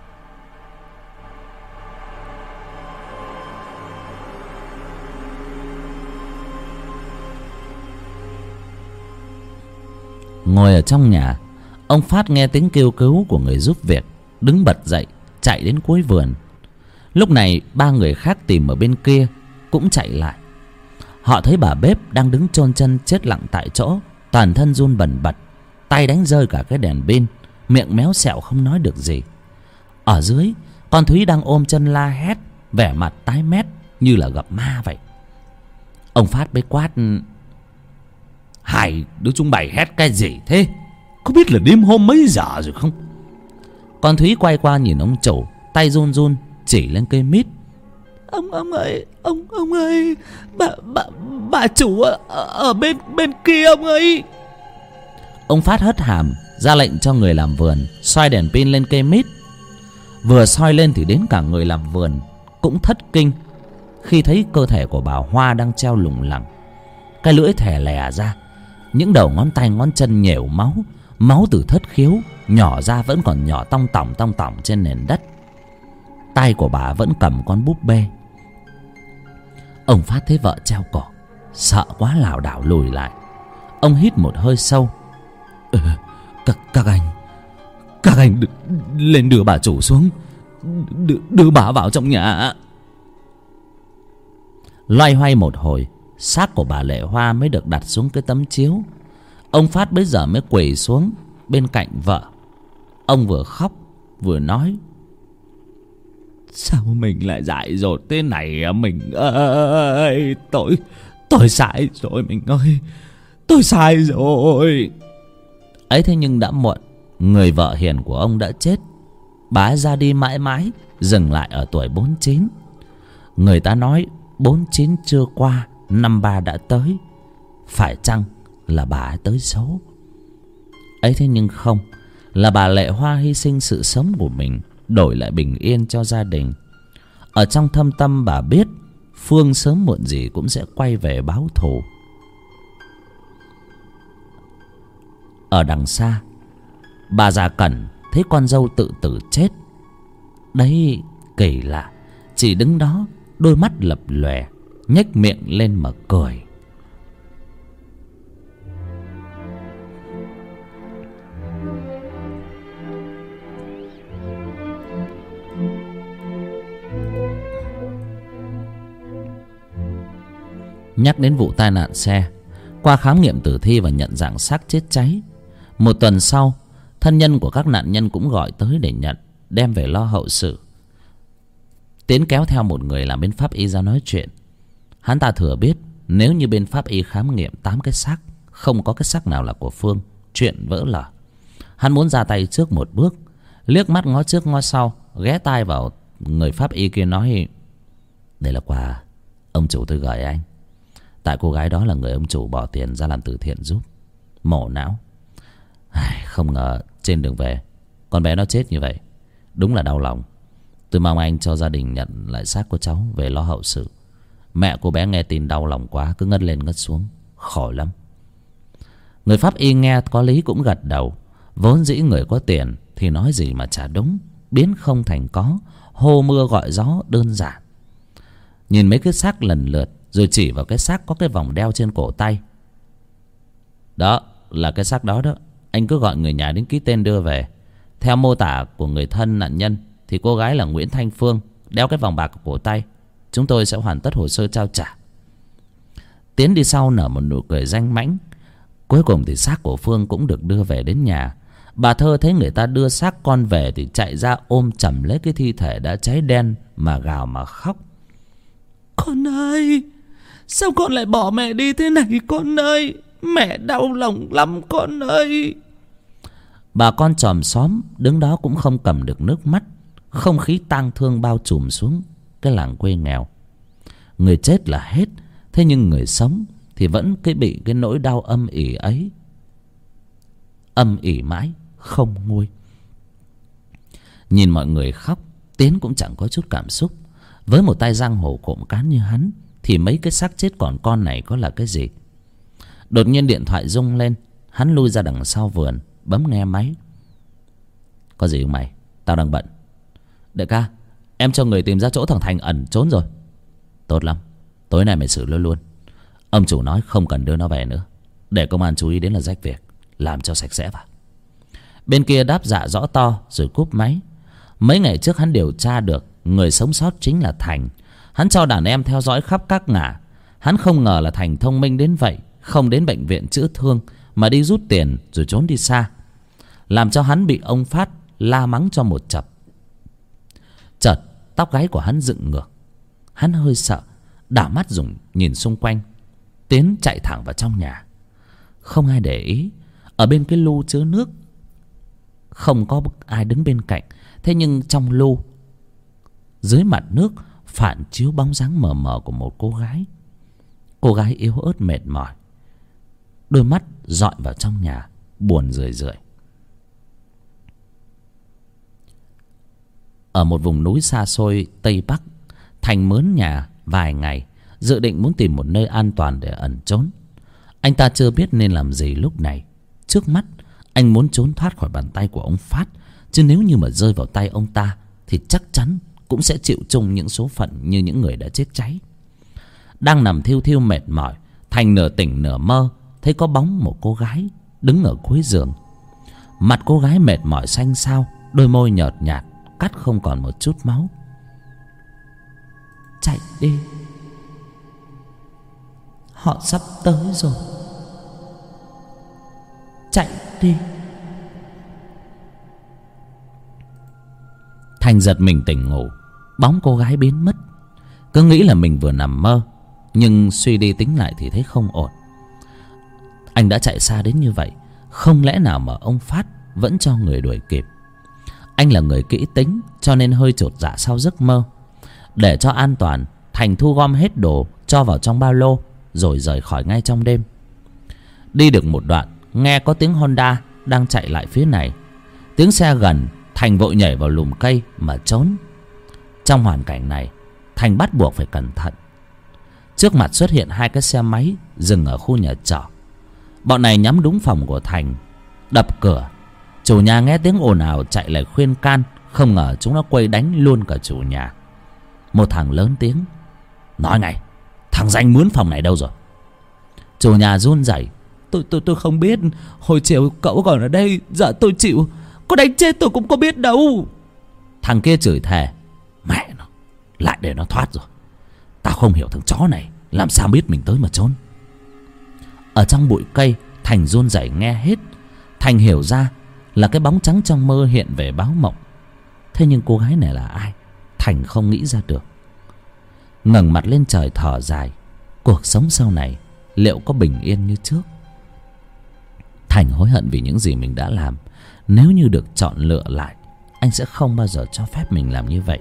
Ngồi ở trong nhà, ông Phát nghe tiếng kêu cứu của người giúp việc, đứng bật dậy chạy đến cuối vườn. Lúc này ba người khác tìm ở bên kia cũng chạy lại. Họ thấy bà bếp đang đứng chôn chân chết lặng tại chỗ, toàn thân run bần bật, tay đánh rơi cả cái đèn pin, miệng méo xẹo không nói được gì. Ở dưới, con Thúy đang ôm chân la hét, vẻ mặt tái mét như là gặp ma vậy. Ông Phát bấy quát: Hai đứa chúng bày hét cái gì thế? Có biết là đêm hôm mấy giờ rồi không? Con Thúy quay qua nhìn ông chủ, tay run run chỉ lên cây mít: Ông ông ơi, ông ông ơi, bà bà bà chủ ở, ở bên bên kia ông ơi. Ông Phát hất hàm ra lệnh cho người làm vườn soi đèn pin lên cây mít. Vừa soi lên thì đến cả người làm vườn cũng thất kinh khi thấy cơ thể của bà Hoa đang treo lủng lẳng, cái lưỡi thè lè ra, những đầu ngón tay ngón chân nhểu máu, máu từ thất khiếu nhỏ ra vẫn còn nhỏ tong tỏng tong tỏng trên nền đất. Tay của bà vẫn cầm con búp bê. Ông Phát thấy vợ treo cổ, sợ quá lảo đảo lùi lại. Ông hít một hơi sâu: ừ, các, các anh Các anh đ, lên đưa bà chủ xuống, đưa, đưa bà vào trong nhà. Loay hoay một hồi, xác của bà Lệ Hoa mới được đặt xuống cái tấm chiếu. Ông Phát bấy giờ mới quỳ xuống bên cạnh vợ. Ông vừa khóc vừa nói: Sao mình lại dại dột thế này à mình ơi? Tôi Tôi sai rồi mình ơi, tôi sai rồi. Ấy thế nhưng đã muộn. Người vợ hiền của ông đã chết. Bà ấy ra đi mãi mãi, dừng lại ở tuổi bốn chín. Người ta nói bốn chín chưa qua năm ba đã tới. Phải chăng là bà ấy tới số? Ấy thế nhưng không, là bà Lệ Hoa hy sinh sự sống của mình đổi lại bình yên cho gia đình. Ở trong thâm tâm bà biết Phương sớm muộn gì cũng sẽ quay về báo thù. Ở đằng xa, bà già Cẩn thấy con dâu tự tử chết. Đấy kỳ lạ, chỉ đứng đó đôi mắt lập lòe, nhếch miệng lên mà cười. Nhắc đến vụ tai nạn xe, qua khám nghiệm tử thi và nhận dạng xác chết cháy, một tuần sau, thân nhân của các nạn nhân cũng gọi tới để nhận, đem về lo hậu sự. Tiến kéo theo một người làm bên pháp y ra nói chuyện. Hắn ta thừa biết nếu như bên pháp y khám nghiệm tám cái xác, không có cái xác nào là của Phương, chuyện vỡ lở. Hắn muốn ra tay trước một bước, liếc mắt ngó trước ngó sau, ghé tai vào người pháp y kia nói: đây là quà ông chủ tôi gửi anh. Tại cô gái đó là người ông chủ bỏ tiền ra làm từ thiện giúp mổ não. Không ngờ trên đường về con bé nó chết như vậy, đúng là đau lòng. Tôi mong anh cho gia đình nhận lại xác của cháu về lo hậu sự. Mẹ cô bé nghe tin đau lòng quá, cứ ngất lên ngất xuống, khổ lắm. Người pháp y nghe có lý cũng gật đầu. Vốn dĩ người có tiền thì nói gì mà chả đúng, biến không thành có, hô mưa gọi gió đơn giản. Nhìn mấy cái xác lần lượt, rồi chỉ vào cái xác có cái vòng đeo trên cổ tay. Đó là cái xác đó đó. Anh cứ gọi người nhà đến ký tên đưa về. Theo mô tả của người thân nạn nhân thì cô gái là Nguyễn Thanh Phương, đeo cái vòng bạc ở cổ tay. Chúng tôi sẽ hoàn tất hồ sơ trao trả. Tiến đi sau nở một nụ cười danh mãnh. Cuối cùng thì xác của Phương cũng được đưa về đến nhà. Bà Thơ thấy người ta đưa xác con về thì chạy ra ôm chầm lấy cái thi thể đã cháy đen mà gào mà khóc. Con ơi, sao con lại bỏ mẹ đi thế này con ơi? Mẹ đau lòng lắm con ơi. Bà con chòm xóm đứng đó cũng không cầm được nước mắt. Không khí tang thương bao trùm xuống cái làng quê nghèo. Người chết là hết, thế nhưng người sống thì vẫn cái bị cái nỗi đau âm ỉ ấy, âm ỉ mãi không nguôi. Nhìn mọi người khóc, Tiến cũng chẳng có chút cảm xúc. Với một tay giang hồ cộm cán như hắn thì mấy cái xác chết còn con này có là cái gì. Đột nhiên điện thoại rung lên. Hắn lui ra đằng sau vườn, bấm nghe máy. Có gì không mày? Tao đang bận. Đại ca, em cho người tìm ra chỗ thằng Thành ẩn trốn rồi. Tốt lắm, tối nay mày xử luôn luôn. Ông chủ nói không cần đưa nó về nữa, để công an chú ý đến là rách việc, làm cho sạch sẽ vào. Bên kia đáp dạ rõ to rồi cúp máy. Mấy ngày trước hắn điều tra được người sống sót chính là Thành. Hắn cho đàn em theo dõi khắp các ngả. Hắn không ngờ là Thành thông minh đến vậy, không đến bệnh viện chữa thương mà đi rút tiền rồi trốn đi xa, làm cho hắn bị ông Phát la mắng cho một chập. Chợt tóc gáy của hắn dựng ngược. Hắn hơi sợ, đảo mắt dùng nhìn xung quanh. Tiến chạy thẳng vào trong nhà. Không ai để ý. Ở bên cái lu chứa nước không có ai đứng bên cạnh. Thế nhưng trong lu, dưới mặt nước phản chiếu bóng dáng mờ mờ của một cô gái. Cô gái yếu ớt mệt mỏi, đôi mắt dọi vào trong nhà, buồn rười rượi. Ở một vùng núi xa xôi Tây Bắc, Thành mướn nhà vài ngày, dự định muốn tìm một nơi an toàn để ẩn trốn. Anh ta chưa biết nên làm gì lúc này. Trước mắt anh muốn trốn thoát khỏi bàn tay của ông Phát, chứ nếu như mà rơi vào tay ông ta thì chắc chắn cũng sẽ chịu chung những số phận như những người đã chết cháy. Đang nằm thiêu thiêu mệt mỏi, Thành nửa tỉnh nửa mơ thấy có bóng một cô gái đứng ở cuối giường. Mặt cô gái mệt mỏi xanh xao, đôi môi nhợt nhạt, cắt không còn một chút máu. Chạy đi, họ sắp tới rồi. Chạy đi. Thành giật mình tỉnh ngủ, bóng cô gái biến mất. Cứ nghĩ là mình vừa nằm mơ, nhưng suy đi tính lại thì thấy không ổn. Anh đã chạy xa đến như vậy, không lẽ nào mà ông Phát vẫn cho người đuổi kịp. Anh là người kỹ tính, cho nên hơi chột dạ sau giấc mơ. Để cho an toàn, Thành thu gom hết đồ cho vào trong ba lô, rồi rời khỏi ngay trong đêm. Đi được một đoạn, nghe có tiếng Honda đang chạy lại phía này. Tiếng xe gần, Thành vội nhảy vào lùm cây mà trốn. Trong hoàn cảnh này, Thành bắt buộc phải cẩn thận. Trước mặt xuất hiện hai cái xe máy dừng ở khu nhà trọ. Bọn này nhắm đúng phòng của Thành, đập cửa. Chủ nhà nghe tiếng ồn ào chạy lại khuyên can, không ngờ chúng nó quay đánh luôn cả chủ nhà. Một thằng lớn tiếng: nói ngay, thằng danh mướn phòng này đâu rồi? Chủ nhà run rẩy: Tôi tôi tôi không biết, hồi chiều cậu còn ở đây, giờ tôi chịu, có đánh chết tôi cũng có biết đâu. Thằng kia chửi thề: mẹ nó, lại để nó thoát rồi. Tao không hiểu thằng chó này làm sao biết mình tới mà trốn. Ở trong bụi cây, Thành run rẩy nghe hết. Thành hiểu ra là cái bóng trắng trong mơ hiện về báo mộng. Thế nhưng cô gái này là ai, Thành không nghĩ ra được. Ngẩng mặt lên trời thở dài. Cuộc sống sau này liệu có bình yên như trước? Thành hối hận vì những gì mình đã làm. Nếu như được chọn lựa lại, anh sẽ không bao giờ cho phép mình làm như vậy.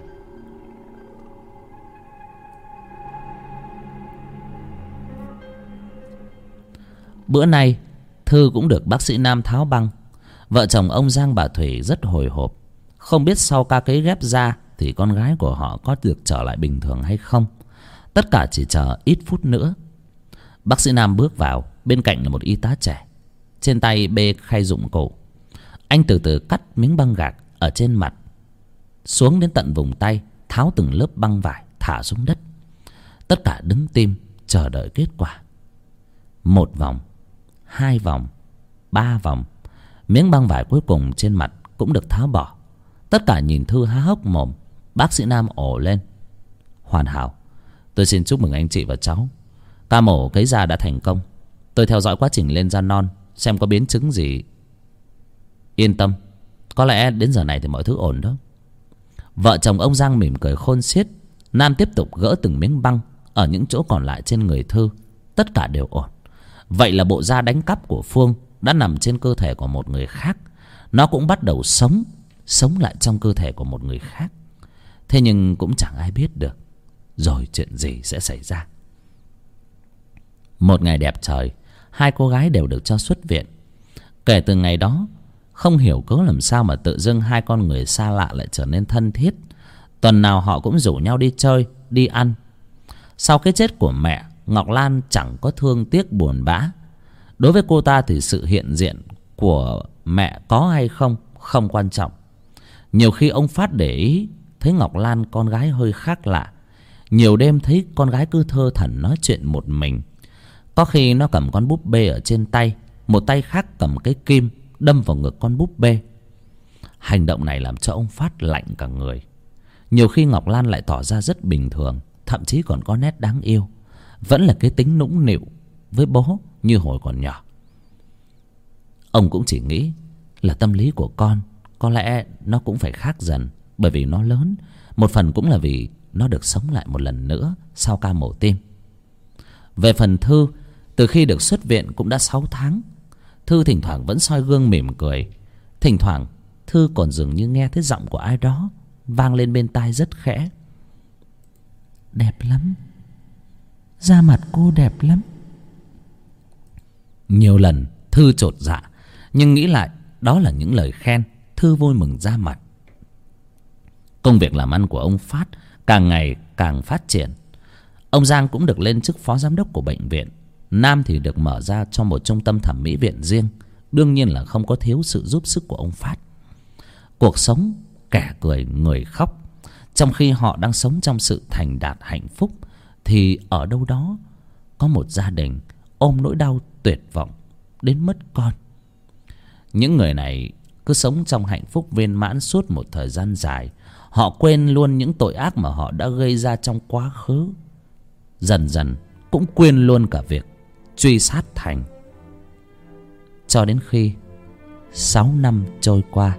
Bữa nay Thư cũng được bác sĩ Nam tháo băng. Vợ chồng ông Giang bà Thủy rất hồi hộp, không biết sau ca cấy ghép da thì con gái của họ có được trở lại bình thường hay không. Tất cả chỉ chờ ít phút nữa. Bác sĩ Nam bước vào, bên cạnh là một y tá trẻ, trên tay bê khay dụng cụ. Anh từ từ cắt miếng băng gạc ở trên mặt xuống đến tận vùng tay, tháo từng lớp băng vải thả xuống đất. Tất cả đứng tim chờ đợi kết quả. Một vòng, hai vòng, ba vòng. Miếng băng vải cuối cùng trên mặt cũng được tháo bỏ. Tất cả nhìn Thư há hốc mồm. Bác sĩ Nam ồ lên: hoàn hảo, tôi xin chúc mừng anh chị và cháu. Ca mổ cấy da đã thành công. Tôi theo dõi quá trình lên da non, xem có biến chứng gì. Yên tâm, có lẽ đến giờ này thì mọi thứ ổn đó. Vợ chồng ông Giang mỉm cười khôn xiết. Nam tiếp tục gỡ từng miếng băng ở những chỗ còn lại trên người Thư. Tất cả đều ổn. Vậy là bộ da đánh cắp của Phương đã nằm trên cơ thể của một người khác. Nó cũng bắt đầu sống, sống lại trong cơ thể của một người khác. Thế nhưng cũng chẳng ai biết được rồi chuyện gì sẽ xảy ra. Một ngày đẹp trời, hai cô gái đều được cho xuất viện. Kể từ ngày đó, không hiểu cớ làm sao mà tự dưng hai con người xa lạ lại trở nên thân thiết. Tuần nào họ cũng rủ nhau đi chơi, đi ăn. Sau cái chết của mẹ, Ngọc Lan chẳng có thương tiếc buồn bã. Đối với cô ta thì sự hiện diện của mẹ có hay không không quan trọng. Nhiều khi ông Phát để ý thấy Ngọc Lan con gái hơi khác lạ. Nhiều đêm thấy con gái cứ thơ thẩn nói chuyện một mình. Có khi nó cầm con búp bê ở trên tay, một tay khác cầm cái kim đâm vào ngực con búp bê. Hành động này làm cho ông Phát lạnh cả người. Nhiều khi Ngọc Lan lại tỏ ra rất bình thường, thậm chí còn có nét đáng yêu. Vẫn là cái tính nũng nịu với bố như hồi còn nhỏ. Ông cũng chỉ nghĩ là tâm lý của con có lẽ nó cũng phải khác dần, bởi vì nó lớn. Một phần cũng là vì nó được sống lại một lần nữa sau ca mổ tim. Về phần Thư, từ khi được xuất viện cũng đã sáu tháng. Thư thỉnh thoảng vẫn soi gương mỉm cười. Thỉnh thoảng Thư còn dường như nghe thấy giọng của ai đó vang lên bên tai rất khẽ: đẹp lắm, da mặt cô đẹp lắm. Nhiều lần Thư chột dạ, nhưng nghĩ lại đó là những lời khen. Thư vui mừng ra mặt. Công việc làm ăn của ông Phát càng ngày càng phát triển. Ông Giang cũng được lên chức phó giám đốc của bệnh viện. Nam thì được mở ra cho một trung tâm thẩm mỹ viện riêng. Đương nhiên là không có thiếu sự giúp sức của ông Phát. Cuộc sống kẻ cười người khóc. Trong khi họ đang sống trong sự thành đạt hạnh phúc, thì ở đâu đó có một gia đình ôm nỗi đau tuyệt vọng đến mất con. Những người này cứ sống trong hạnh phúc viên mãn suốt một thời gian dài. Họ quên luôn những tội ác mà họ đã gây ra trong quá khứ. Dần dần cũng quên luôn cả việc truy sát Thành. Cho đến khi sáu năm trôi qua.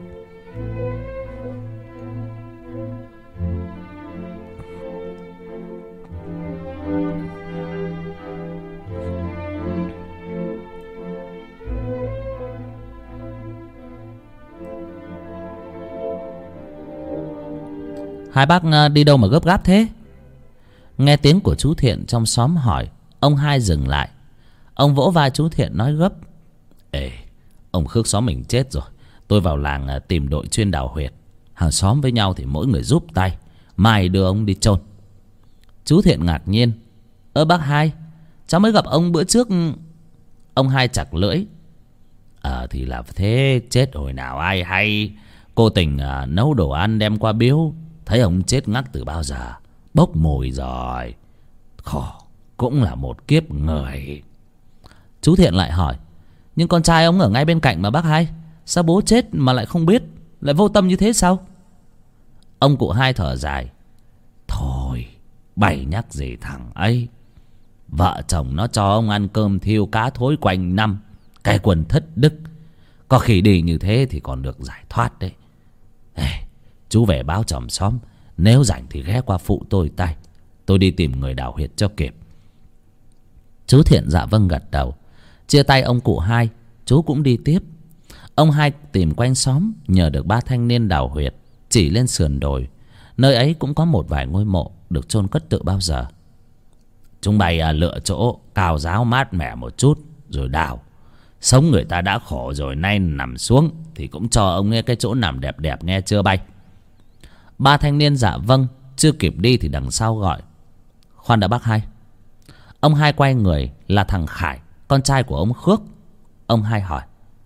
Hai bác đi đâu mà gấp gáp thế? Nghe tiếng của chú Thiện trong xóm hỏi, Ông hai dừng lại. Ông vỗ vai chú Thiện nói gấp: Ê, ông Khước xóm mình chết rồi. Tôi vào làng tìm đội chuyên đào huyệt. Hàng xóm với nhau thì mỗi người giúp tay, mai đưa ông đi chôn. Chú Thiện ngạc nhiên: Ơ bác hai, cháu mới gặp ông bữa trước. Ông hai chặt lưỡi: Ờ thì là thế, chết hồi nào ai hay. Cô tình à, nấu đồ ăn đem qua biếu, thấy ông chết ngắc từ bao giờ, bốc mùi rồi. Khổ, cũng là một kiếp người. Chú Thiện lại hỏi: Nhưng con trai ông ở ngay bên cạnh mà bác hai, sao bố chết mà lại không biết, lại vô tâm như thế sao? Ông cụ hai thở dài: Thôi, bày nhắc gì thằng ấy. Vợ chồng nó cho ông ăn cơm thiêu cá thối quanh năm, cái quần thất đức. Có khi đi như thế thì còn được giải thoát đấy. Ê, chú về báo chòm xóm, nếu rảnh thì ghé qua phụ tôi tay. Tôi đi tìm người đào huyệt cho kịp. Chú Thiện dạ vâng gật đầu. Chia tay ông cụ hai, chú cũng đi tiếp. Ông hai tìm quanh xóm, nhờ được ba thanh niên đào huyệt chỉ lên sườn đồi. Nơi ấy cũng có một vài ngôi mộ được chôn cất từ bao giờ. Chúng bay à, lựa chỗ cao ráo mát mẻ một chút rồi đào. Sống người ta đã khổ rồi, nay nằm xuống thì cũng cho ông nghe cái chỗ nằm đẹp đẹp, nghe chưa bay? Ba thanh niên dạ vâng. Chưa kịp đi thì đằng sau gọi: Khoan đã bác hai. Ông hai quay người là thằng Khải, con trai của ông Khước. Ông hai hỏi: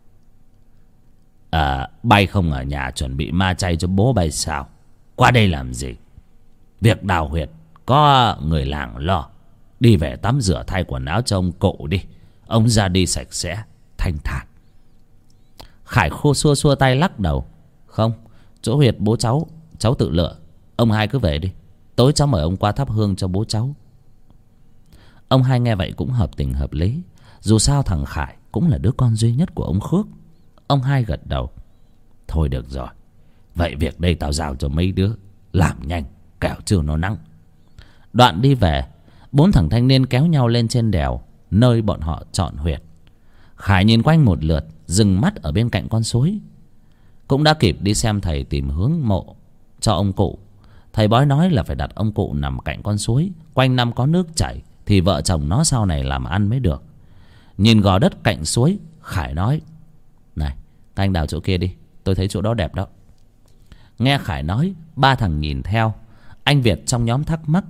À, bay không ở nhà chuẩn bị ma chay cho bố bay sao? Qua đây làm gì? Việc đào huyệt có người làng lo. Đi về tắm rửa thay quần áo cho ông cụ đi. Ông ra đi sạch sẽ, thanh thản. Khải khô xua xua tay lắc đầu: Không, chỗ huyệt bố cháu, cháu tự lựa. Ông hai cứ về đi, tối cháu mời ông qua thắp hương cho bố cháu. Ông hai nghe vậy cũng hợp tình hợp lý. Dù sao thằng Khải cũng là đứa con duy nhất của ông Khước. Ông hai gật đầu: Thôi được rồi, vậy việc đây tao giao cho mấy đứa làm nhanh, kẻo chưa nó nắng. Đoạn đi về, bốn thằng thanh niên kéo nhau lên trên đèo nơi bọn họ chọn huyệt. Khải nhìn quanh một lượt, dừng mắt ở bên cạnh con suối. Cũng đã kịp đi xem thầy tìm hướng mộ cho ông cụ. Thầy bói nói là phải đặt ông cụ nằm cạnh con suối, quanh năm có nước chảy, thì vợ chồng nó sau này làm ăn mới được. Nhìn gò đất cạnh suối, Khải nói: Này, các anh đào chỗ kia đi, tôi thấy chỗ đó đẹp đó. Nghe Khải nói, ba thằng nhìn theo. Anh Việt trong nhóm thắc mắc: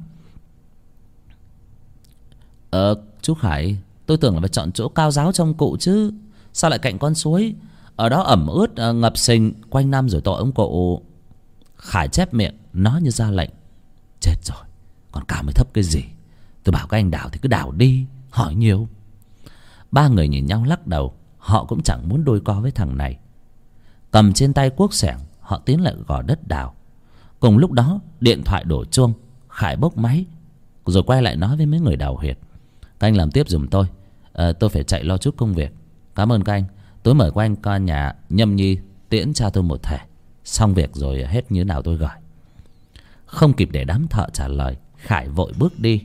Ờ, chú Khải, tôi tưởng là phải chọn chỗ cao ráo cho ông cụ chứ. Sao lại cạnh con suối? Ở đó ẩm ướt, ngập sình quanh năm rồi tội ông cụ. Khải chép miệng, nói như ra lệnh: Chết rồi, còn cao mới thấp cái gì? Tôi bảo các anh đào thì cứ đào đi, hỏi nhiều. Ba người nhìn nhau lắc đầu. Họ cũng chẳng muốn đôi co với thằng này. Cầm trên tay cuốc xẻng, họ tiến lại gò đất đào. Cùng lúc đó điện thoại đổ chuông. Khải bốc máy rồi quay lại nói với mấy người đào huyệt: Các anh làm tiếp giùm tôi, à, tôi phải chạy lo chút công việc. Cảm ơn các anh. Tối mời các anh qua nhà Nhâm Nhi tiễn cha tôi một thể. Xong việc rồi hết như nào tôi gọi. Không kịp để đám thợ trả lời, Khải vội bước đi.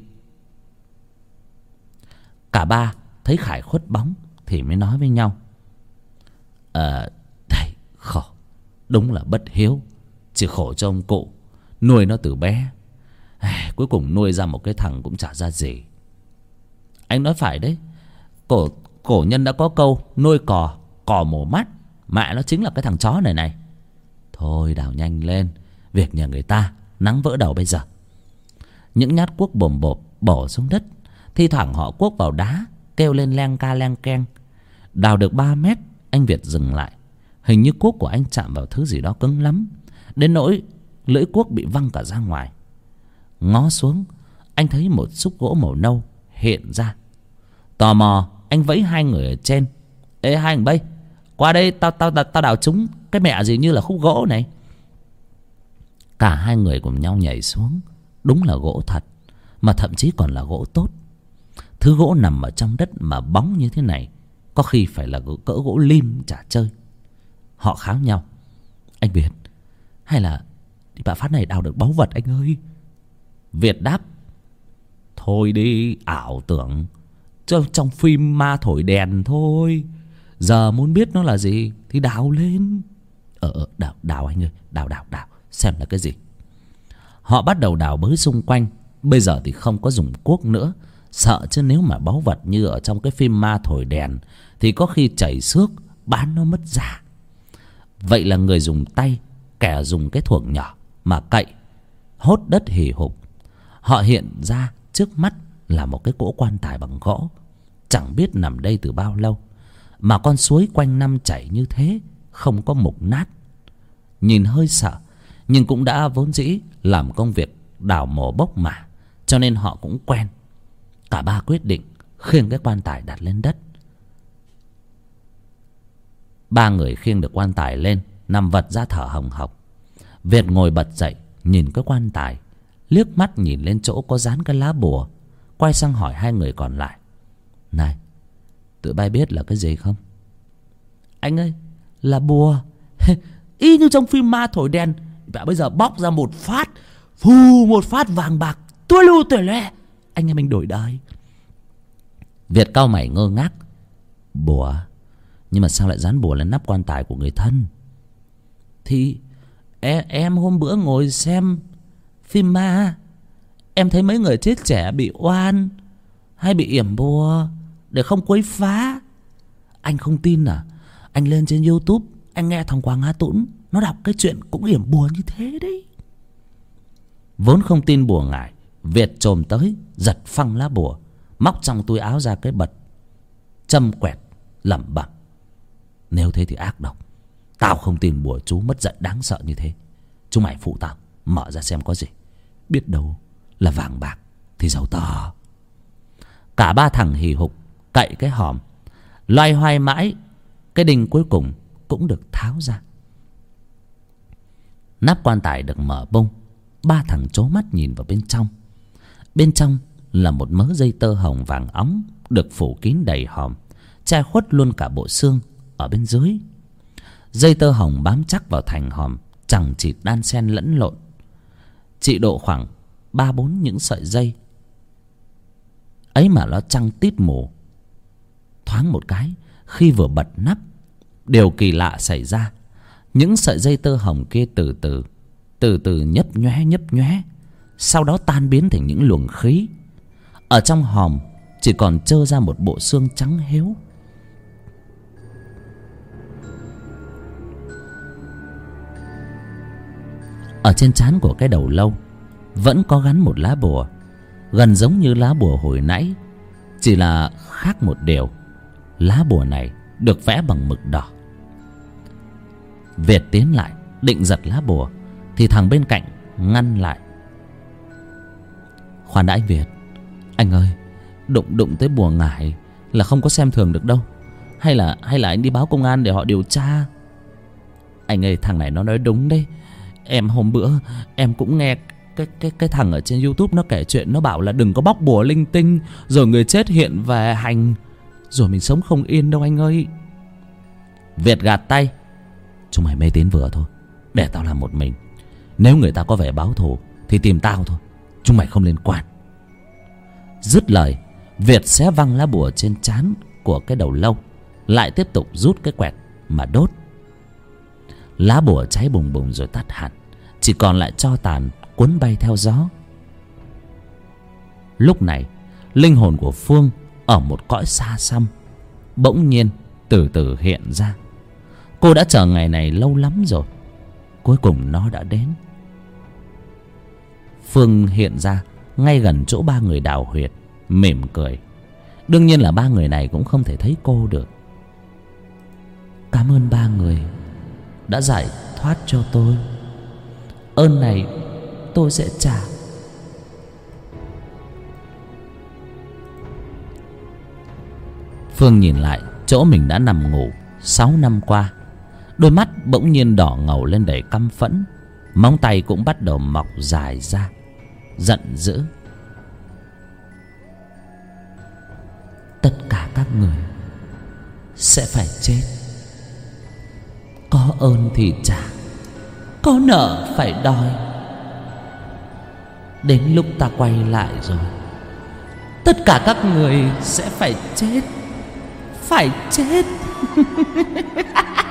Cả ba thấy Khải khuất bóng thì mới nói với nhau: Ờ, đây, khổ, đúng là bất hiếu. Chỉ khổ cho ông cụ, nuôi nó từ bé, à, cuối cùng nuôi ra một cái thằng cũng chả ra gì. Anh nói phải đấy. Cổ, cổ nhân đã có câu: nuôi cò, cò mổ mắt. Mẹ nó chính là cái thằng chó này này. Thôi đào nhanh lên, việc nhà người ta nắng vỡ đầu bây giờ. Những nhát cuốc bồm bộp bỏ xuống đất. Thi thoảng họ cuốc vào đá, kêu lên leng ca leng keng. Đào được ba mét, anh Việt dừng lại. Hình như cuốc của anh chạm vào thứ gì đó cứng lắm, đến nỗi lưỡi cuốc bị văng cả ra ngoài. Ngó xuống, anh thấy một xúc gỗ màu nâu hiện ra. Tò mò, anh vẫy hai người ở trên: Ê hai thằng bay, qua đây, tao tao tao đào trúng cái mẹ gì như là khúc gỗ này. Cả hai người cùng nhau nhảy xuống. Đúng là gỗ thật, mà thậm chí còn là gỗ tốt. Thứ gỗ nằm ở trong đất mà bóng như thế này, có khi phải là cỡ gỗ lim chả chơi. Họ kháo nhau: Anh Việt, hay là đi bà phát này đào được báu vật anh ơi? Việt đáp: Thôi đi, ảo tưởng, chứ trong phim ma thổi đèn thôi. Giờ muốn biết nó là gì thì đào lên. Ờ, ờ đào, đào anh ơi, đào đào đào, xem là cái gì. Họ bắt đầu đào bới xung quanh. Bây giờ thì không có dùng cuốc nữa. Sợ chứ nếu mà báu vật như ở trong cái phim ma thổi đèn thì có khi chảy xước, bán nó mất giá. Vậy là người dùng tay, kẻ dùng cái thuồng nhỏ mà cậy, hốt đất hì hục. Họ hiện ra trước mắt là một cái cỗ quan tài bằng gỗ, chẳng biết nằm đây từ bao lâu, mà con suối quanh năm chảy như thế, không có mục nát. Nhìn hơi sợ, nhưng cũng đã vốn dĩ làm công việc đào mồ bốc mả, cho nên họ cũng quen. Cả ba quyết định khiêng cái quan tài đặt lên đất. Ba người khiêng được quan tài lên, nằm vật ra thở hồng hộc. Việt ngồi bật dậy, nhìn cái quan tài, liếc mắt nhìn lên chỗ có dán cái lá bùa, quay sang hỏi hai người còn lại: Này, tụi bay biết là cái gì không? Anh ơi, là bùa. Y như trong phim ma thổi đèn. Và bây giờ bóc ra một phát, phù một phát vàng bạc tua lu tuệ loe, anh em mình đổi đời. Việt cau mày ngơ ngác. Bùa? Nhưng mà sao lại dán bùa lên nắp quan tài của người thân? Thì em, em hôm bữa ngồi xem phim ma, em thấy mấy người chết trẻ bị oan hay bị yểm bùa để không quấy phá. Anh không tin à? Anh lên trên YouTube, anh nghe thằng Quang Á Tũng nó đọc cái chuyện cũng yểm bùa như thế đấy. Vốn không tin bùa ngải, Việt chồm tới giật phăng lá bùa, móc trong túi áo ra cái bật, châm quẹt lẩm bẩm: Nếu thế thì ác độc. Tao không tin bùa chú mất dạy đáng sợ như thế. Chúng mày phụ tao mở ra xem có gì, biết đâu là vàng bạc thì giàu to. Cả ba thằng hì hục cậy cái hòm, loay hoay mãi, cái đinh cuối cùng cũng được tháo ra. Nắp quan tài được mở bung. Ba thằng trố mắt nhìn vào bên trong. Bên trong là một mớ dây tơ hồng vàng óng được phủ kín đầy hòm, che khuất luôn cả bộ xương ở bên dưới. Dây tơ hồng bám chắc vào thành hòm, chẳng chịt đan xen lẫn lộn, chỉ độ khoảng ba bốn những sợi dây ấy mà nó trăng tít mù. Thoáng một cái, khi vừa bật nắp, điều kỳ lạ xảy ra. Những sợi dây tơ hồng kia từ từ từ từ nhấp nhoé nhấp nhoé, sau đó tan biến thành những luồng khí. Ở trong hòm chỉ còn trơ ra một bộ xương trắng héo. Ở trên trán của cái đầu lâu vẫn có gắn một lá bùa, gần giống như lá bùa hồi nãy, chỉ là khác một điều: lá bùa này được vẽ bằng mực đỏ. Việt tiến lại định giật lá bùa thì thằng bên cạnh ngăn lại: Khoan đã anh Việt, anh ơi, đụng đụng tới bùa ngải là không có xem thường được đâu. Hay là hay là anh đi báo công an để họ điều tra. Anh ơi, thằng này nó nói đúng đấy. Em hôm bữa em cũng nghe cái cái cái thằng ở trên YouTube nó kể chuyện, nó bảo là đừng có bóc bùa linh tinh rồi người chết hiện về hành, rồi mình sống không yên đâu anh ơi. Việt gạt tay: Chúng mày mê tín vừa thôi, để tao làm một mình. Nếu người ta có vẻ báo thù thì tìm tao thôi, chúng mày không liên quan. Dứt lời, Việt xé văng lá bùa trên trán của cái đầu lâu, lại tiếp tục rút cái quẹt mà đốt. Lá bùa cháy bùng bùng rồi tắt hẳn, chỉ còn lại tro tàn cuốn bay theo gió. Lúc này, linh hồn của Phương ở một cõi xa xăm bỗng nhiên từ từ hiện ra. Cô đã chờ ngày này lâu lắm rồi, cuối cùng nó đã đến. Phương hiện ra ngay gần chỗ ba người đào huyệt, mỉm cười. Đương nhiên là ba người này cũng không thể thấy cô được. Cảm ơn ba người đã giải thoát cho tôi. Ơn này tôi sẽ trả. Phương nhìn lại chỗ mình đã nằm ngủ sáu năm qua. Đôi mắt bỗng nhiên đỏ ngầu lên đầy căm phẫn, móng tay cũng bắt đầu mọc dài ra, giận dữ. Tất cả các người sẽ phải chết. Có ơn thì trả, có nợ phải đòi. Đến lúc ta quay lại rồi, tất cả các người sẽ phải chết. Phải chết.